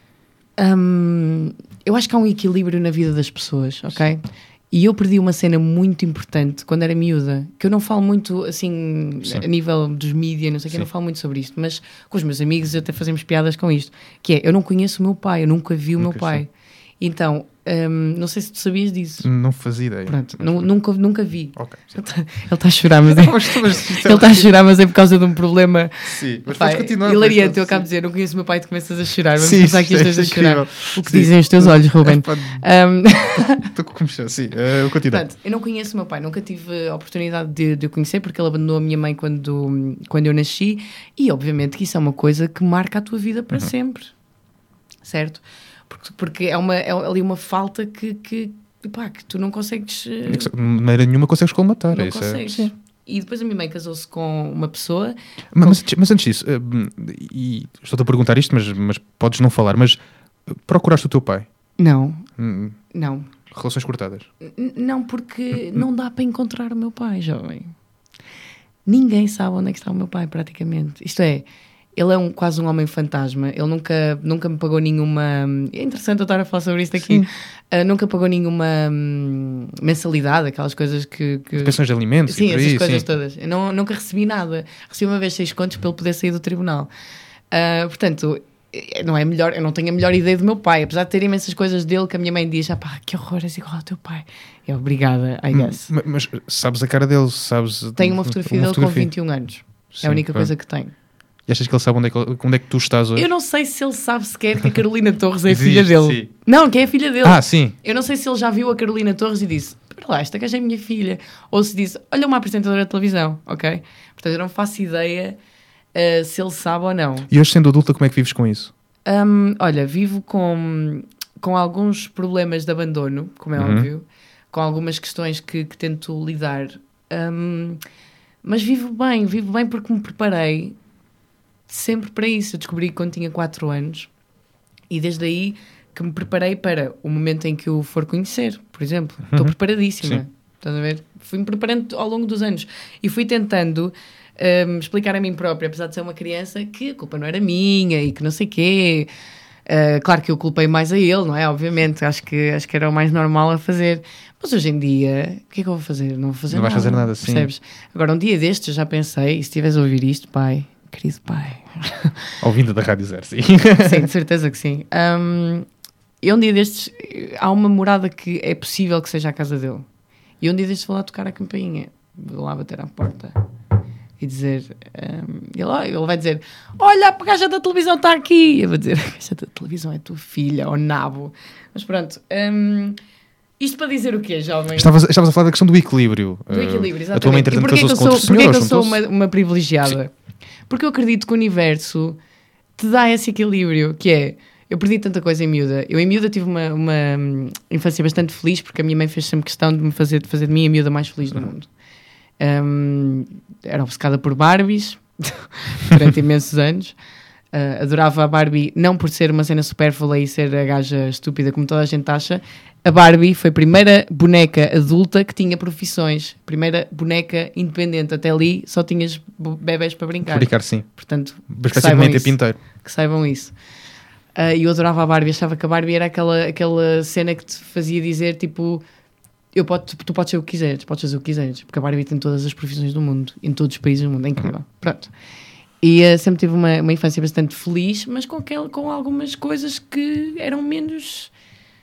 hum, eu acho que há um equilíbrio na vida das pessoas, ok? Sim. E eu perdi uma cena muito importante quando era miúda, que eu não falo muito, assim, Sim. a nível dos mídias, não sei o que, eu não falo muito sobre isto, mas com os meus amigos até fazemos piadas com isto, que é, eu não conheço o meu pai, eu nunca vi o nunca meu pai. Sim. Então, Um, não sei se tu sabias disso. Não fazia ideia. Pronto, Mas, nu- nunca, nunca vi. Ok. Ele está a chorar, mas é, Mas, mas, isto é ele está a chorar, mas é por causa de um problema. Sim, mas Pá, podes continuar. hilariante, pois, eu acabo sim. de dizer, não conheço o meu pai e tu começas a chorar. Vamos Sim, pensar que isto é estejas a chorar. incrível. O que Sim. dizem os teus olhos, Ruben? É, pá, Um, Estou com comichão, sim. Uh, eu continuo. Portanto, eu não conheço o meu pai, nunca tive a oportunidade de, de o conhecer porque ele abandonou a minha mãe quando, quando eu nasci e obviamente que isso é uma coisa que marca a tua vida para Uhum. sempre, certo? Porque, porque é, uma, é ali uma falta que, que, pá, que tu não consegues... eh, De maneira nenhuma consegues colmatar. não isso é- consegues. sim. E depois a minha mãe casou-se com uma pessoa... Mas, mas, mas antes disso, uh, e estou-te a perguntar isto, mas, mas podes não falar, mas uh, procuraste o teu pai? Não, Hum, não. relações cortadas? N- Não, porque não dá para encontrar o meu pai, jovem. Ninguém sabe onde é que está o meu pai, praticamente. Isto é, ele é um, quase um homem fantasma. Ele nunca, nunca me pagou nenhuma... É interessante eu estar a falar sobre isto aqui. Uh, nunca pagou nenhuma hum, mensalidade, aquelas coisas que... que... Pensões de alimentos? Sim, e por essas aí, coisas sim. todas. Eu não, nunca recebi nada. Recebi uma vez seis contos para ele poder sair do tribunal. Uh, portanto... Não é melhor, eu não tenho a melhor ideia do meu pai, apesar de ter imensas coisas dele que a minha mãe diz: ah pá, que horror, és igual ao teu pai. Eu, obrigada, I guess. Mas, mas sabes a cara dele? Sabes, Tenho uma fotografia dele com vinte e um anos. Sim, É a única pronto. coisa que tenho. E achas que ele sabe onde é que, onde é que tu estás hoje? Eu não sei se ele sabe sequer que a Carolina Torres é a Existe, filha dele. sim. Não, que é a filha dele. Ah, sim. Eu não sei se ele já viu a Carolina Torres e disse: para lá, esta gaja é minha filha. Ou se disse: olha, uma apresentadora de televisão, ok? Portanto, eu não faço ideia uh, se ele sabe ou não. E hoje, sendo adulta, como é que vives com isso? Um, olha, vivo com, com alguns problemas de abandono, como é Uhum. óbvio, com algumas questões que, que tento lidar, um, mas vivo bem, vivo bem porque me preparei sempre para isso. Eu descobri quando tinha quatro anos e desde aí que me preparei para o momento em que o for conhecer, por exemplo. Estou Uhum. preparadíssima. Sim. Estás a ver? Fui-me preparando ao longo dos anos e fui tentando um, explicar a mim própria, apesar de ser uma criança, que a culpa não era minha e que não sei quê. Uh, claro que eu culpei mais a ele, não é? Obviamente, acho que, acho que era o mais normal a fazer. Mas hoje em dia, o que é que eu vou fazer? Não vou fazer Não vais nada. fazer nada, sim. Percebes? Agora, um dia destes, eu já pensei, e se estiveres a ouvir isto, pai, querido pai... Ouvindo da Rádio Zero, sim. Sim, de certeza que sim. Um, e um dia destes, há uma morada que é possível que seja a casa dele. E um dia destes vou lá tocar a campainha. Vou lá bater à porta e dizer... Um, ele, ele vai dizer: olha, a gaja da televisão está aqui. E eu vou dizer: a gaja da televisão é tua filha, ou nabo. Mas pronto... Um, isto para dizer o quê, jovem? Estavas, estavas a falar da questão do equilíbrio. Do equilíbrio, Uh, exatamente. A tua mãe, E entretanto, porquê que eu casou-se com sou, outro porquê senhor, que eu sou uma, juntou-se? uma privilegiada? Porque eu acredito que o universo te dá esse equilíbrio, que é... Eu perdi tanta coisa em miúda. Eu em miúda tive uma, uma hum, infância bastante feliz, porque a minha mãe fez sempre questão de me fazer, de fazer de mim a miúda mais feliz do mundo. Um, era obcecada por Barbies durante imensos anos. Uh, adorava a Barbie, não por ser uma cena supérflua e ser a gaja estúpida como toda a gente acha. A Barbie foi a primeira boneca adulta que tinha profissões, primeira boneca independente. Até ali só tinhas bebés para brincar. Brincar, sim. Portanto, Mas que parecia saibam de isso. pinteiro. Que saibam isso. Uh, e eu adorava a Barbie, achava que a Barbie era aquela, aquela cena que te fazia dizer tipo: eu pode, tu podes ser o que quiseres, podes fazer o que quiseres, porque a Barbie tem todas as profissões do mundo, em todos os países do mundo, é incrível. Pronto. E uh, sempre tive uma, uma infância bastante feliz, mas com, aquel, com algumas coisas que eram menos,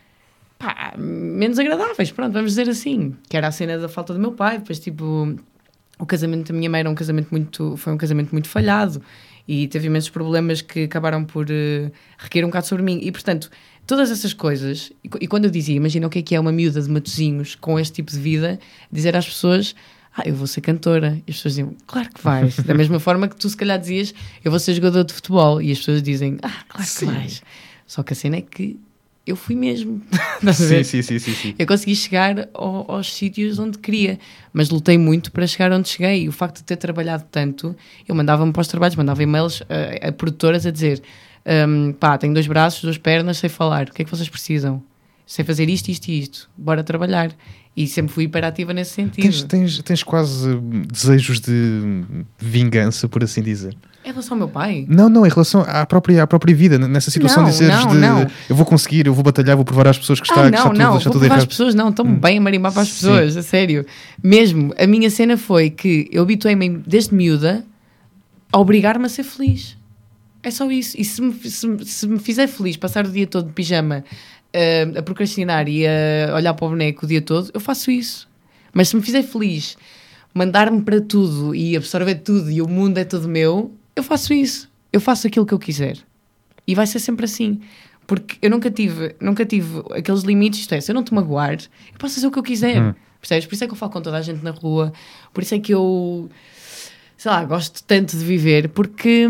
pá, menos agradáveis, pronto, vamos dizer assim. Que era a cena da falta do meu pai, depois tipo, o casamento da minha mãe era um casamento muito, foi um casamento muito falhado e teve imensos problemas que acabaram por uh, recair um bocado sobre mim. E portanto, todas essas coisas, e, e quando eu dizia, imagina o que é que é uma miúda de Matosinhos com este tipo de vida, dizer às pessoas: ah, eu vou ser cantora. E as pessoas diziam: claro que vais. Da mesma forma que tu se calhar dizias: eu vou ser jogador de futebol. E as pessoas dizem: ah, claro Sim. que vais. Só que a cena é que eu fui mesmo. Estás a Sim, ver? sim, sim, sim, sim. Eu consegui chegar ao, aos sítios onde queria, mas lutei muito para chegar onde cheguei. E o facto de ter trabalhado tanto, eu mandava-me para os trabalhos, mandava e-mails a, a produtoras a dizer: um, pá, tenho dois braços, duas pernas, sei falar, o que é que vocês precisam? Sei fazer isto, isto e isto, bora trabalhar. E sempre fui hiperativa nesse sentido. Tens, tens, tens quase hum, desejos de vingança, por assim dizer. Em relação ao meu pai? Não, não, em relação à própria, à própria vida, nessa situação Não, de dizeres não, de não. eu vou conseguir, eu vou batalhar, vou provar às pessoas que está, Ah, que está não, tudo, não, está vou tudo provar às errado. pessoas, não, estou-me Hum. bem a marimbar para as Sim. pessoas, a sério. Mesmo, a minha cena foi que eu habituei-me desde miúda a obrigar-me a ser feliz. É só isso. E se me, se, se me fizer feliz passar o dia todo de pijama uh, a procrastinar e a olhar para o boneco o dia todo, eu faço isso. Mas se me fizer feliz mandar-me para tudo e absorver tudo e o mundo é todo meu, eu faço isso. Eu faço aquilo que eu quiser. E vai ser sempre assim. Porque eu nunca tive, nunca tive aqueles limites. Isto é, se eu não te magoar, eu posso fazer o que eu quiser. Hum. Percebes? Por isso é que eu falo com toda a gente na rua. Por isso é que eu, sei lá, gosto tanto de viver. Porque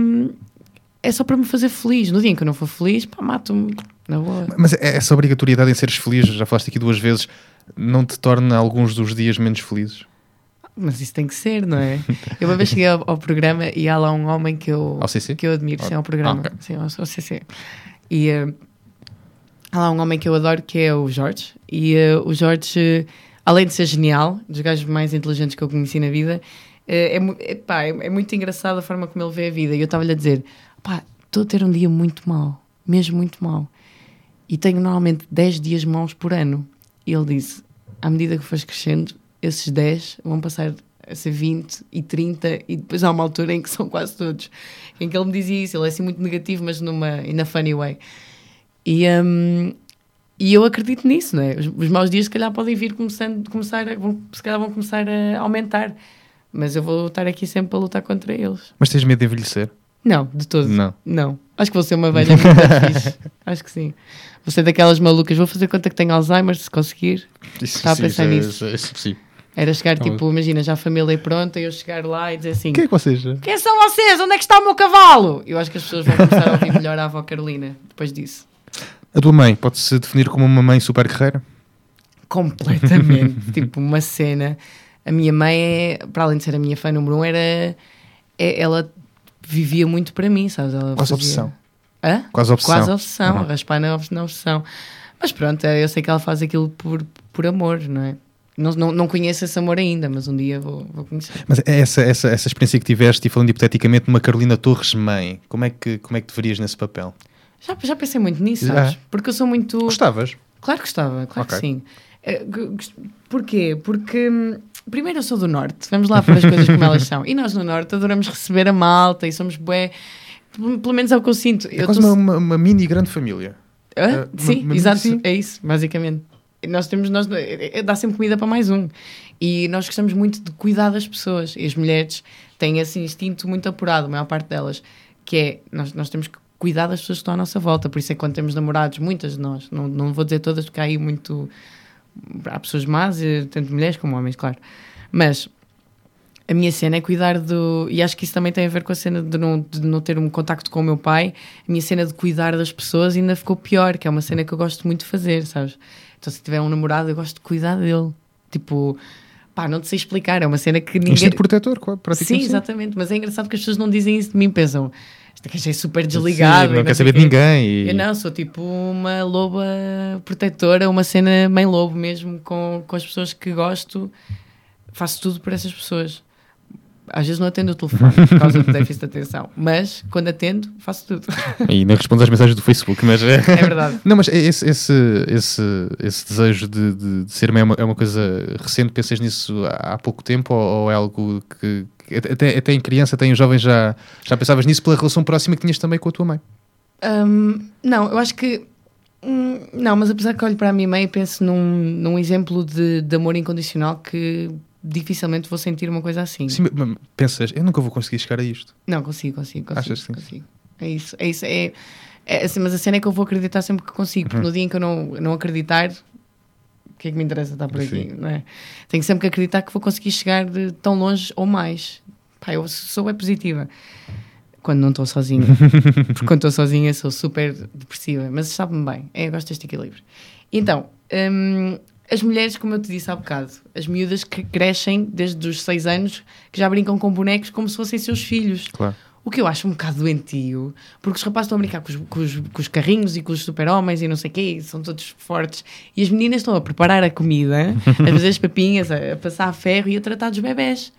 é só para me fazer feliz. No dia em que eu não for feliz, pá, mato-me na boa. Mas essa obrigatoriedade em seres feliz, já falaste aqui duas vezes, não te torna alguns dos dias menos felizes? Mas isso tem que ser, não é? Eu uma vez cheguei ao, ao programa e há lá um homem que eu, ao C C? que eu admiro, ao... sim, ao programa, ah, okay. sim, ao, ao C C. E uh, há lá um homem que eu adoro que é o Jorge. E uh, o Jorge, uh, além de ser genial, dos gajos mais inteligentes que eu conheci na vida, uh, é, é, pá, é, é muito engraçado a forma como ele vê a vida. E eu estava-lhe a dizer, pá, estou a ter um dia muito mau, mesmo muito mau. E tenho normalmente dez dias maus por ano. E ele disse, à medida que fores crescendo, esses dez vão passar a ser vinte e trinta e depois há uma altura em que são quase todos. Em que ele me dizia isso, ele é assim muito negativo, mas numa in a funny way. E, um, e eu acredito nisso, não é? Os, os maus dias se calhar podem vir começando, começar a, vão, se calhar vão começar a aumentar. Mas eu vou estar aqui sempre para lutar contra eles. Mas tens medo de envelhecer? Não, de todo. Não. Não. Acho que vou ser uma velha muito fixe. Acho que sim. Vou ser daquelas malucas. Vou fazer conta que tenho Alzheimer, se conseguir. Isso, Estava a pensar sim, nisso. É, é, é, Era chegar, então, tipo, imagina, já a família é pronta e eu chegar lá e dizer assim... Quem é que vocês? Quem são vocês? Onde é que está o meu cavalo? Eu acho que as pessoas vão começar a ouvir melhor a avó Carolina depois disso. A tua mãe pode-se definir como uma mãe super guerreira? Completamente. Tipo, uma cena. A minha mãe, é, para além de ser a minha fã número um, era... É, ela vivia muito para mim, sabes? Ela Quase fazia... obsessão. Hã? Quase obsessão. Quase obsessão. Uhum. Raspar na, na obsessão. Mas pronto, eu sei que ela faz aquilo por, por amor, não é? Não, não, não conheço esse amor ainda, mas um dia vou, vou conhecer. Mas essa, essa, essa experiência que tiveste, e falando hipoteticamente, uma Carolina Torres mãe, como é que, como é que te verias nesse papel? Já, já pensei muito nisso, sabes? Já. Porque eu sou muito... Gostavas? Claro que gostava, claro Okay. que sim. Porquê? Porque, hum, primeiro, eu sou do Norte, vamos lá para as coisas como elas são. E nós no Norte adoramos receber a malta e somos bué... Pelo menos é o que eu sinto. É eu quase tô... uma, uma, uma mini grande família. Ah, Uh, sim, uma, uma exato, sim. é isso, basicamente. Nós temos, nós, dá sempre comida para mais um. E nós gostamos muito de cuidar das pessoas. E as mulheres têm esse instinto muito apurado, a maior parte delas, que é, nós, nós temos que cuidar das pessoas que estão à nossa volta. Por isso é que quando temos namorados, muitas de nós, não, não vou dizer todas, porque há aí muito... Há pessoas más, tanto mulheres como homens, claro. Mas a minha cena é cuidar do... E acho que isso também tem a ver com a cena de não, de não ter um contacto com o meu pai. A minha cena de cuidar das pessoas ainda ficou pior, que é uma cena que eu gosto muito de fazer, sabes? Então se tiver um namorado, eu gosto de cuidar dele. Tipo, pá, não te sei explicar, é uma cena que ninguém... Instinto protetor, praticamente. Sim, exatamente, mas é engraçado que as pessoas não dizem isso de mim, pensam, esta queixa é super desligada. Sim, não quer saber de ninguém. E... Eu não, sou tipo uma loba protetora, uma cena mãe lobo mesmo, com, com as pessoas que gosto, faço tudo por essas pessoas. Às vezes não atendo o telefone por causa do déficit de atenção, mas quando atendo, faço tudo. E não respondo às mensagens do Facebook, mas... É verdade. Não, mas esse, esse, esse, esse desejo de, de, de ser mãe é uma, é uma coisa recente? Pensas nisso há, há pouco tempo ou, ou é algo que... que até, até em criança, até em jovem já, já pensavas nisso pela relação próxima que tinhas também com a tua mãe? Um, não, eu acho que... Hum, não, mas apesar que olho para a minha mãe e penso num, num exemplo de, de amor incondicional que... dificilmente vou sentir uma coisa assim. Sim, pensas, eu nunca vou conseguir chegar a isto. Não, consigo, consigo, consigo. Achas que sim? Consigo. É isso, é isso. É, é assim, mas a cena é que eu vou acreditar sempre que consigo, porque Uhum. no dia em que eu não, não acreditar, o que é que me interessa estar por aqui, Sim. não é? Tenho sempre que acreditar que vou conseguir chegar de tão longe ou mais. Pá, eu sou bem positiva. Quando não estou sozinha. Porque quando estou sozinha sou super depressiva, mas sabe-me bem. É, eu gosto deste equilíbrio. Então, hum, as mulheres, como eu te disse há bocado, as miúdas que crescem desde os seis anos, que já brincam com bonecos como se fossem seus filhos. Claro. O que eu acho um bocado doentio, porque os rapazes estão a brincar com os, com os, com os carrinhos e com os super-homens e não sei o quê, são todos fortes, e as meninas estão a preparar a comida, a fazer as papinhas, a, a passar a ferro e a tratar dos bebés.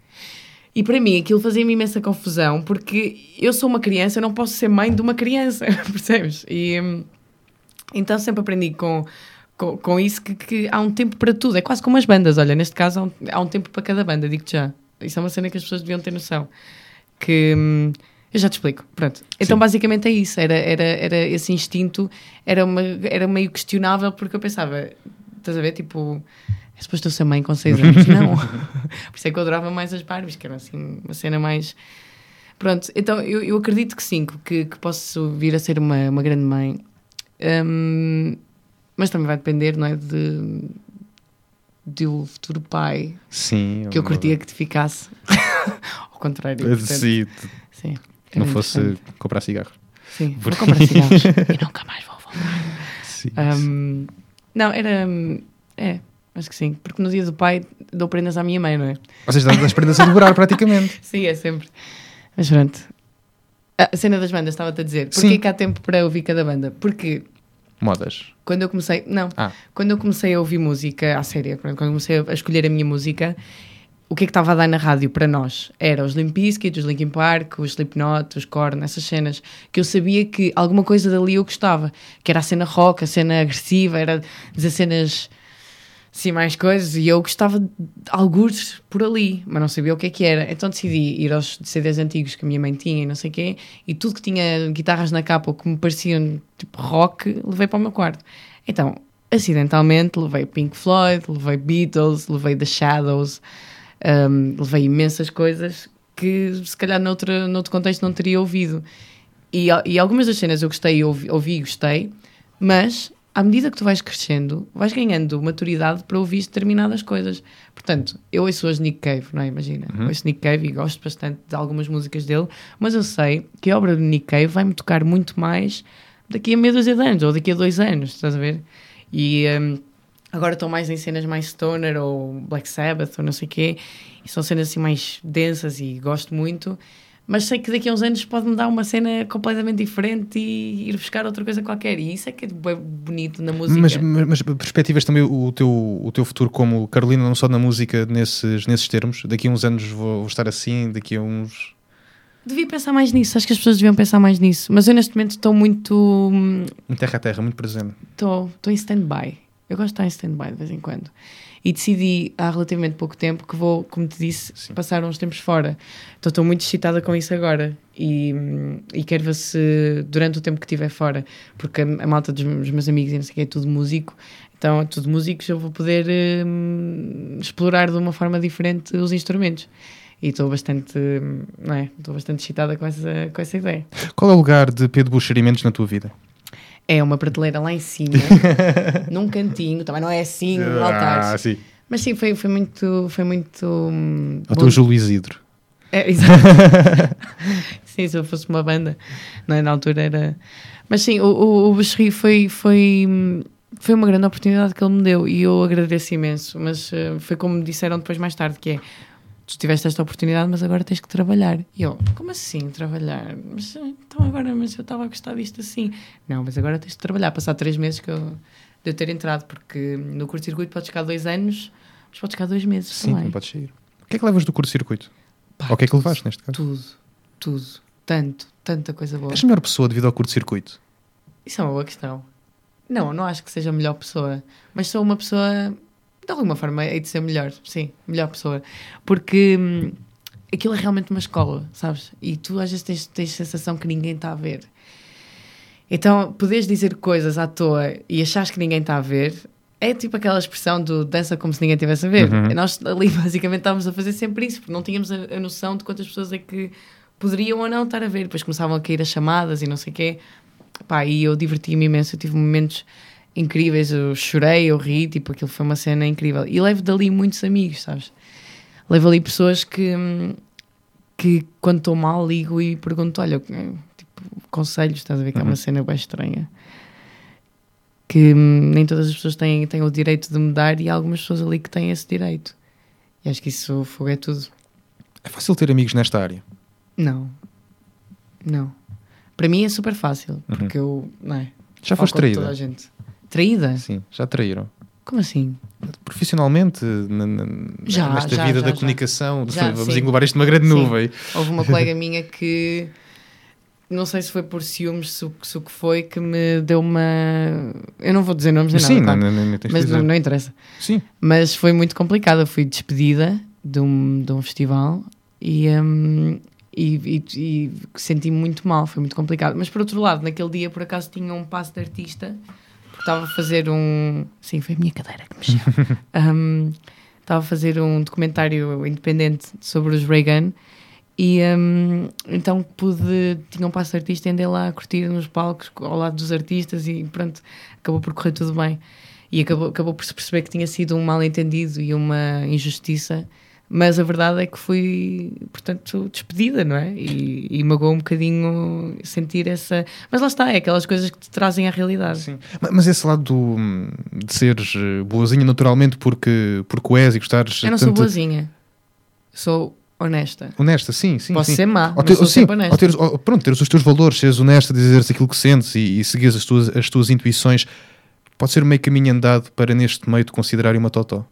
E para mim aquilo fazia-me imensa confusão, porque eu sou uma criança, eu não posso ser mãe de uma criança, percebes? E hum, então sempre aprendi com... Com, com isso que, que há um tempo para tudo. É quase como as bandas. Olha, neste caso há um, há um tempo para cada banda, digo-te já. Isso é uma cena que as pessoas deviam ter noção. Que hum, Eu já te explico, pronto. Então, Sim. basicamente é isso. Era, era, era esse instinto, era, uma, era meio questionável, porque eu pensava, estás a ver, tipo, é suposto eu ser mãe com seis anos? Não. Por isso é que eu adorava mais as Barbies, que era assim, uma cena mais... Pronto, então eu, eu acredito que sim, que, que posso vir a ser uma, uma grande mãe. Um, mas também vai depender, não é, de... de o futuro pai. Sim. Que eu curtia que te ficasse. Ao contrário. Portanto, Sim. sim. Que não fosse comprar cigarros. Sim, vou comprar cigarros e nunca mais vou voltar. Sim. Um, não, era... É, acho que sim. Porque no dia do pai dou prendas à minha mãe, não é? Ou seja, dá as prendas a devorar praticamente. Sim, é sempre. Mas pronto. A cena das bandas, estava-te a dizer. Porquê Sim. que há tempo para ouvir cada banda? Porque Modas. quando eu comecei... Não. Ah. Quando eu comecei a ouvir música, à séria, quando eu comecei a escolher a minha música... O que é que estava a dar na rádio para nós? Era os Limp Bizkit, os Linkin Park, os Slipknot, os Korn, essas cenas que eu sabia que alguma coisa dali eu gostava, que era a cena rock, a cena agressiva, era as cenas assim, mais coisas, e eu gostava de algures por ali, mas não sabia o que é que era. Então decidi ir aos C Ds antigos que a minha mãe tinha e não sei o quê, e tudo que tinha guitarras na capa ou que me pareciam tipo rock, levei para o meu quarto. Então, acidentalmente, levei Pink Floyd, levei Beatles, levei The Shadows... Um, levei imensas coisas que se calhar noutro, noutro contexto não teria ouvido e, e algumas das cenas eu gostei, ouvi, ouvi e gostei, mas à medida que tu vais crescendo vais ganhando maturidade para ouvir determinadas coisas. Portanto, eu ouço hoje Nick Cave, não é? Imagina, uhum. ouço Nick Cave e gosto bastante de algumas músicas dele, mas eu sei que a obra de Nick Cave vai-me tocar muito mais daqui a meia dúzia de anos ou daqui a dois anos, estás a ver? E... Um, agora estou mais em cenas mais stoner ou Black Sabbath ou não sei o quê, e são cenas assim mais densas e gosto muito, mas sei que daqui a uns anos pode-me dar uma cena completamente diferente e ir buscar outra coisa qualquer, e isso é que é bonito na música. Mas, mas, mas perspectivas também o teu, o teu futuro como Carolina, não só na música nesses, nesses termos? Daqui a uns anos vou, vou estar assim, daqui a uns... Devia pensar mais nisso, acho que as pessoas deviam pensar mais nisso, mas eu neste momento estou muito... Em terra a terra, muito presente. Estou em stand-by. Eu gosto de estar em stand-by de vez em quando. E decidi há relativamente pouco tempo que vou, como te disse, Sim. passar uns tempos fora. Então estou muito excitada com isso agora. E, e quero ver se durante o tempo que estiver fora, porque a, a malta dos, dos meus amigos e não sei o que é tudo músico, então é tudo músicos, eu vou poder hum, explorar de uma forma diferente os instrumentos. E estou bastante, não é? Estou bastante excitada com essa, com essa ideia. Qual é o lugar de Pedro Buxerimentos na tua vida? É uma prateleira lá em cima, num cantinho, também não é assim, no altar. Ah, sim. Mas sim, foi, foi muito... Foi muito hum, o teu Júlio Isidro. É, exato. Sim, se eu fosse uma banda, não é? Na altura era... Mas sim, o, o, o Buxerri foi, foi, foi uma grande oportunidade que ele me deu e eu agradeço imenso, mas uh, foi como me disseram depois mais tarde, que é, tu tiveste esta oportunidade, mas agora tens que trabalhar. E eu, como assim trabalhar? Mas, então agora, mas eu estava a gostar disto assim. Não, mas agora tens de trabalhar. Passar três meses que eu, de eu ter entrado, porque no curto-circuito podes ficar dois anos, mas podes ficar dois meses Sim, também. não podes sair. O que é que levas do curto-circuito? Pá, Ou o que é que tudo, levaste neste caso? Tudo, tudo. Tanto, tanta coisa boa. És a melhor pessoa devido ao curto-circuito? Isso é uma boa questão. Não, não acho que seja a melhor pessoa, mas sou uma pessoa... De alguma forma, hei de ser melhor, sim, melhor pessoa. Porque hum, aquilo é realmente uma escola, sabes? E tu às vezes tens, tens a sensação que ninguém está a ver. Então, poderes dizer coisas à toa e achares que ninguém está a ver, é tipo aquela expressão do dança como se ninguém estivesse a ver. Uhum. Nós ali basicamente estávamos a fazer sempre isso, porque não tínhamos a, a noção de quantas pessoas é que poderiam ou não estar a ver. Depois começavam a cair as chamadas e não sei o quê. Pá, e eu diverti-me imenso, eu tive momentos... incríveis, eu chorei, eu ri, tipo, aquilo foi uma cena incrível. E levo dali muitos amigos, sabes? Levo ali pessoas que, que quando estou mal, ligo e pergunto, olha, tipo, conselhos, estás a ver que uhum. é uma cena bem estranha. Que hum, nem todas as pessoas têm, têm o direito de me dar e há algumas pessoas ali que têm esse direito. E acho que isso fogo é tudo. É fácil ter amigos nesta área? Não. Não. Para mim é super fácil, porque uhum. eu, não é? Já foste traída? Toda a gente. Traída? Sim, já traíram. Como assim? Profissionalmente, na, na, já, nesta já, vida já, da já. comunicação, Já, vamos sim. englobar isto numa grande Sim. nuvem. Houve uma colega minha que, não sei se foi por ciúmes, se, se o que foi, que me deu uma... Eu não vou dizer nomes nem Sim, nada, não, tá? não, não, tens mas de não, não interessa. Sim. Mas foi muito complicado. Eu fui despedida de um, de um festival e, um, e, e, e senti-me muito mal, foi muito complicado. Mas por outro lado, naquele dia por acaso tinha um passo de artista, porque estava a fazer um... Sim, foi a minha cadeira que mexeu. um, estava a fazer um documentário independente sobre os Reagan e um, então pude, tinha um passo de artista e andei lá a curtir nos palcos ao lado dos artistas e pronto, acabou por correr tudo bem. E acabou, acabou por se perceber que tinha sido um mal-entendido e uma injustiça, mas a verdade é que fui, portanto, despedida, não é? E, e magoou um bocadinho sentir essa... Mas lá está, é aquelas coisas que te trazem à realidade. Sim. Mas esse lado do, de seres boazinha naturalmente porque, porque o és e gostares... Eu não tanto... sou boazinha, sou honesta. Honesta, sim, sim. Posso sim. ser má, ou mas sou sim, sempre honesta. Ou teres, ou, pronto, teres os teus valores, seres honesta, dizeres aquilo que sentes e, e seguires as tuas, as tuas intuições, pode ser um meio caminho andado para neste meio te considerarem uma totó.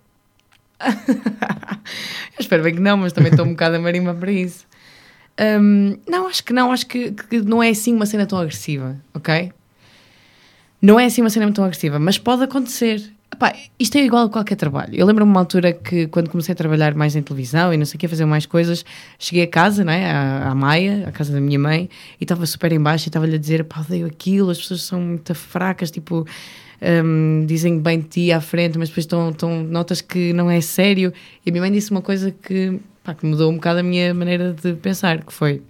Eu espero bem que não, mas também estou um bocado a marimba para isso. Um, não, acho que não, acho que, que não é assim uma cena tão agressiva, ok? Não é assim uma cena tão agressiva, mas pode acontecer. Epá, isto é igual a qualquer trabalho. Eu lembro-me uma altura que, quando comecei a trabalhar mais em televisão e não sei o que, a fazer mais coisas, cheguei a casa, não é? À, à Maia, à casa da minha mãe, e estava super em baixo e estava-lhe a dizer: pá, odeio aquilo, as pessoas são muito fracas, tipo, um, dizem bem de ti à frente, mas depois estão, estão, notas que não é sério. E a minha mãe disse uma coisa que, pá, que mudou um bocado a minha maneira de pensar, que foi: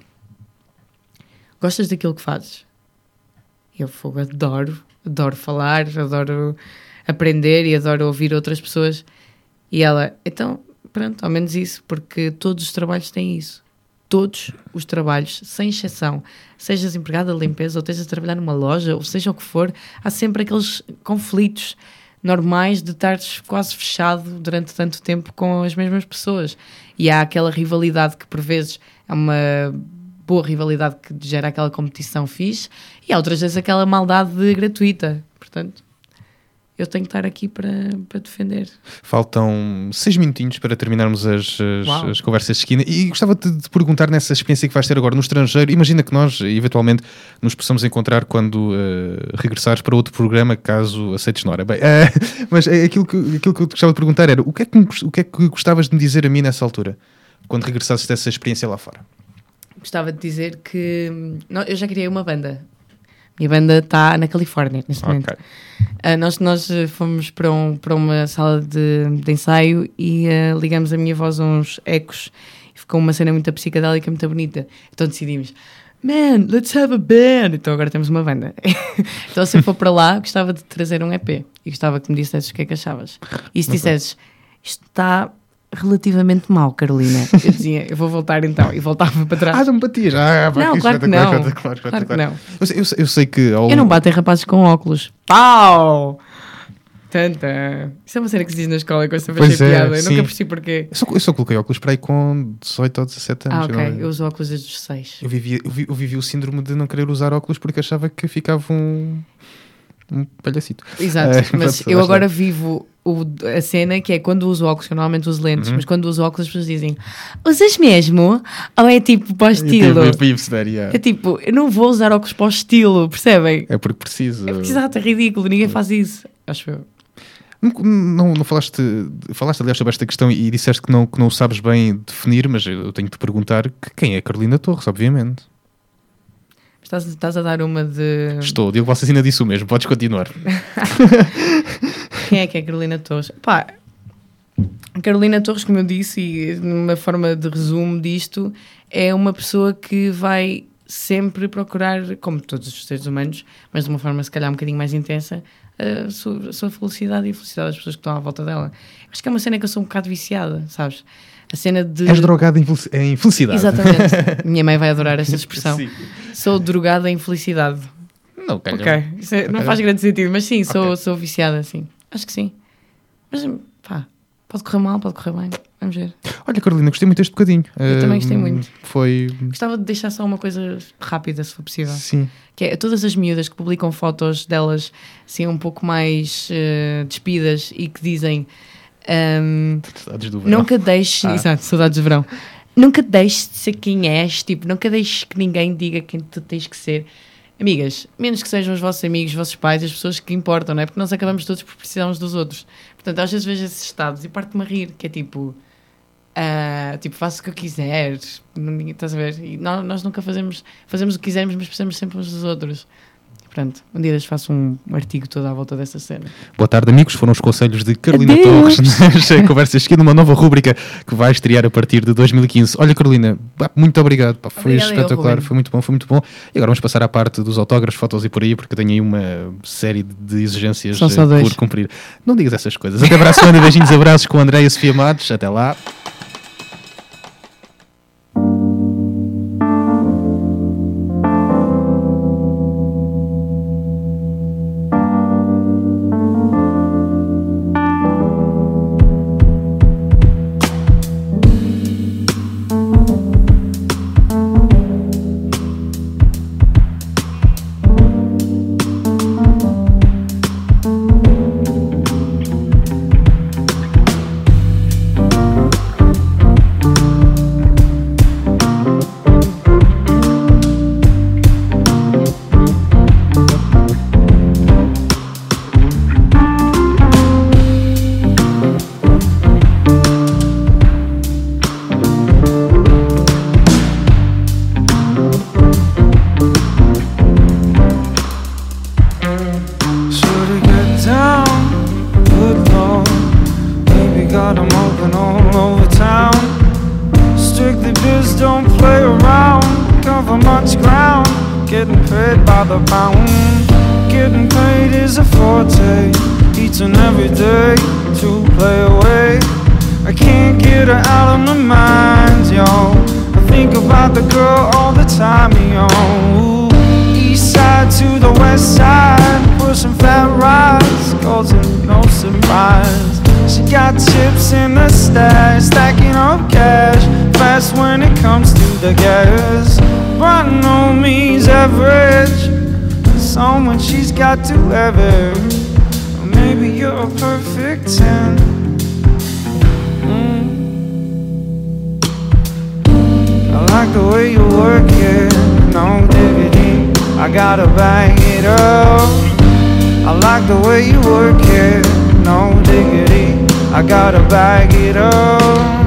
gostas daquilo que fazes? Eu fogo, adoro, adoro falar, adoro aprender e adoro ouvir outras pessoas. E ela, então, pronto, ao menos isso, porque todos os trabalhos têm isso. Todos os trabalhos, sem exceção, sejas empregada de limpeza ou estejas a trabalhar numa loja, ou seja o que for, há sempre aqueles conflitos normais de estares quase fechado durante tanto tempo com as mesmas pessoas. E há aquela rivalidade que por vezes é uma boa rivalidade que gera aquela competição fixe, e há outras vezes aquela maldade gratuita. Portanto, eu tenho que estar aqui para, para defender. Faltam seis minutinhos para terminarmos as, as, as conversas de esquina e gostava de, de perguntar nessa experiência que vais ter agora no estrangeiro. Imagina que nós, eventualmente, nos possamos encontrar quando uh, regressares para outro programa, caso aceites Nora. Bem, uh, mas aquilo que, aquilo que eu te gostava de perguntar era: o que, é que, o que é que gostavas de me dizer a mim nessa altura, quando regressasses dessa experiência lá fora? Gostava de dizer que não, eu já criei uma banda. Minha banda está na Califórnia neste Okay. momento. Uh, nós, nós fomos para, um, para uma sala de, de ensaio e uh, ligamos a minha voz a uns ecos e ficou uma cena muito psicadélica, muito bonita. Então decidimos: man, let's have a band. Então agora temos uma banda. Então se eu for para lá, gostava de trazer um E P e gostava que me dissesses o que é que achavas. E se dissesses: isto está relativamente mal, Carolina, eu dizia: eu vou voltar então, e voltava para trás. Ah, não me batias? Ah, não, que claro que não. Claro, claro, claro que não. Eu, eu, eu sei que... Ao... Eu não bato em rapazes com óculos. Pau! Tanta. Isso é uma cena que se diz na escola que eu sempre achei é, piada. Eu sim. nunca percebi porquê. Eu só, eu só coloquei óculos para aí com dezoito ou dezassete anos. Ah, ok. Eu, não... eu uso óculos desde os seis. eu, vivi, eu, vi, eu vivi o síndrome de não querer usar óculos porque achava que ficava um... um palhacito. Exato, É, mas pronto, eu agora está. vivo o, a cena que é quando uso óculos, que eu normalmente uso lentes, Uhum. mas quando uso óculos as pessoas dizem: usas mesmo? Ou é tipo para o estilo? Eu tive perceber, yeah. É tipo, eu não vou usar óculos para o estilo, percebem? É porque preciso. É porque exato, é ridículo, ninguém faz isso. Acho eu. Não, não, não falaste, falaste aliás sobre esta questão e disseste que não, que não o sabes bem definir, mas eu tenho de te perguntar que quem é Carolina Torres, obviamente. Estás, estás a dar uma de... Estou, Diogo Valsacina disse o mesmo, podes continuar. Quem é que é Carolina Torres? Pá, a Carolina Torres, como eu disse, e numa forma de resumo disto, é uma pessoa que vai sempre procurar, como todos os seres humanos, mas de uma forma se calhar um bocadinho mais intensa, a sua, a sua felicidade e a felicidade das pessoas que estão à volta dela. Acho que é uma cena que eu sou um bocado viciada, sabes? A cena de... És drogada em, fel- em felicidade. Exatamente. Minha mãe vai adorar essa expressão. Sim. Sou drogada em felicidade. Não, calhar. Ok, isso é- não faz grande sentido, mas sim, sou, Ok. sou viciada, sim. Acho que sim. Mas, pá, pode correr mal, pode correr bem. Vamos ver. Olha, Carolina, gostei muito deste bocadinho. Eu também Ah, gostei muito. Foi... Gostava de deixar só uma coisa rápida, se for possível. Sim. Que é todas as miúdas que publicam fotos delas assim um pouco mais uh, despidas e que dizem um, Saudades do verão. nunca deixes, Ah. exato, saudades de verão, nunca deixes de ser quem és, tipo, nunca deixes que ninguém diga quem tu tens que ser. Amigas, menos que sejam os vossos amigos, os vossos pais, as pessoas que importam, não é? Porque nós acabamos todos por precisar uns dos outros. Portanto, às vezes vejo esses estados e parte-me a rir, que é tipo, Uh, tipo, faço o que eu quiser, ninguém, estás a ver? E nós, nós nunca fazemos, fazemos o que quisermos, mas precisamos sempre uns dos outros. Pronto, um dia faço um, um artigo todo à volta dessa cena. Boa tarde, amigos. Foram os conselhos de Carolina Adeus. Torres nas conversas aqui numa nova rúbrica que vai estrear a partir de dois mil e quinze. Olha, Carolina, muito obrigado. Pá, foi Obrigada espetacular, eu, foi muito bom, foi muito bom. E agora vamos passar à parte dos autógrafos, fotos e por aí, porque eu tenho aí uma série de exigências São só dois. por cumprir. Não digas essas coisas. Até para a semana, beijinhos, abraços com a Andréia e a Sofia Matos. Até lá. Getting paid by the pound. Getting paid is a forte. Eating every day to play away. I can't get her out of my mind, yo. I think about the girl all the time, yo. Ooh. East side to the west side, pushing fat rides, goals and no surprise. She got chips in the stash, stacking up cash, fast when it comes to the gas. By no means average, someone she's got to have it. Or maybe you're a perfect ten. mm. I like the way you work it, no diggity, I gotta bang it up. I like the way you work it, no diggity, I gotta bag it up.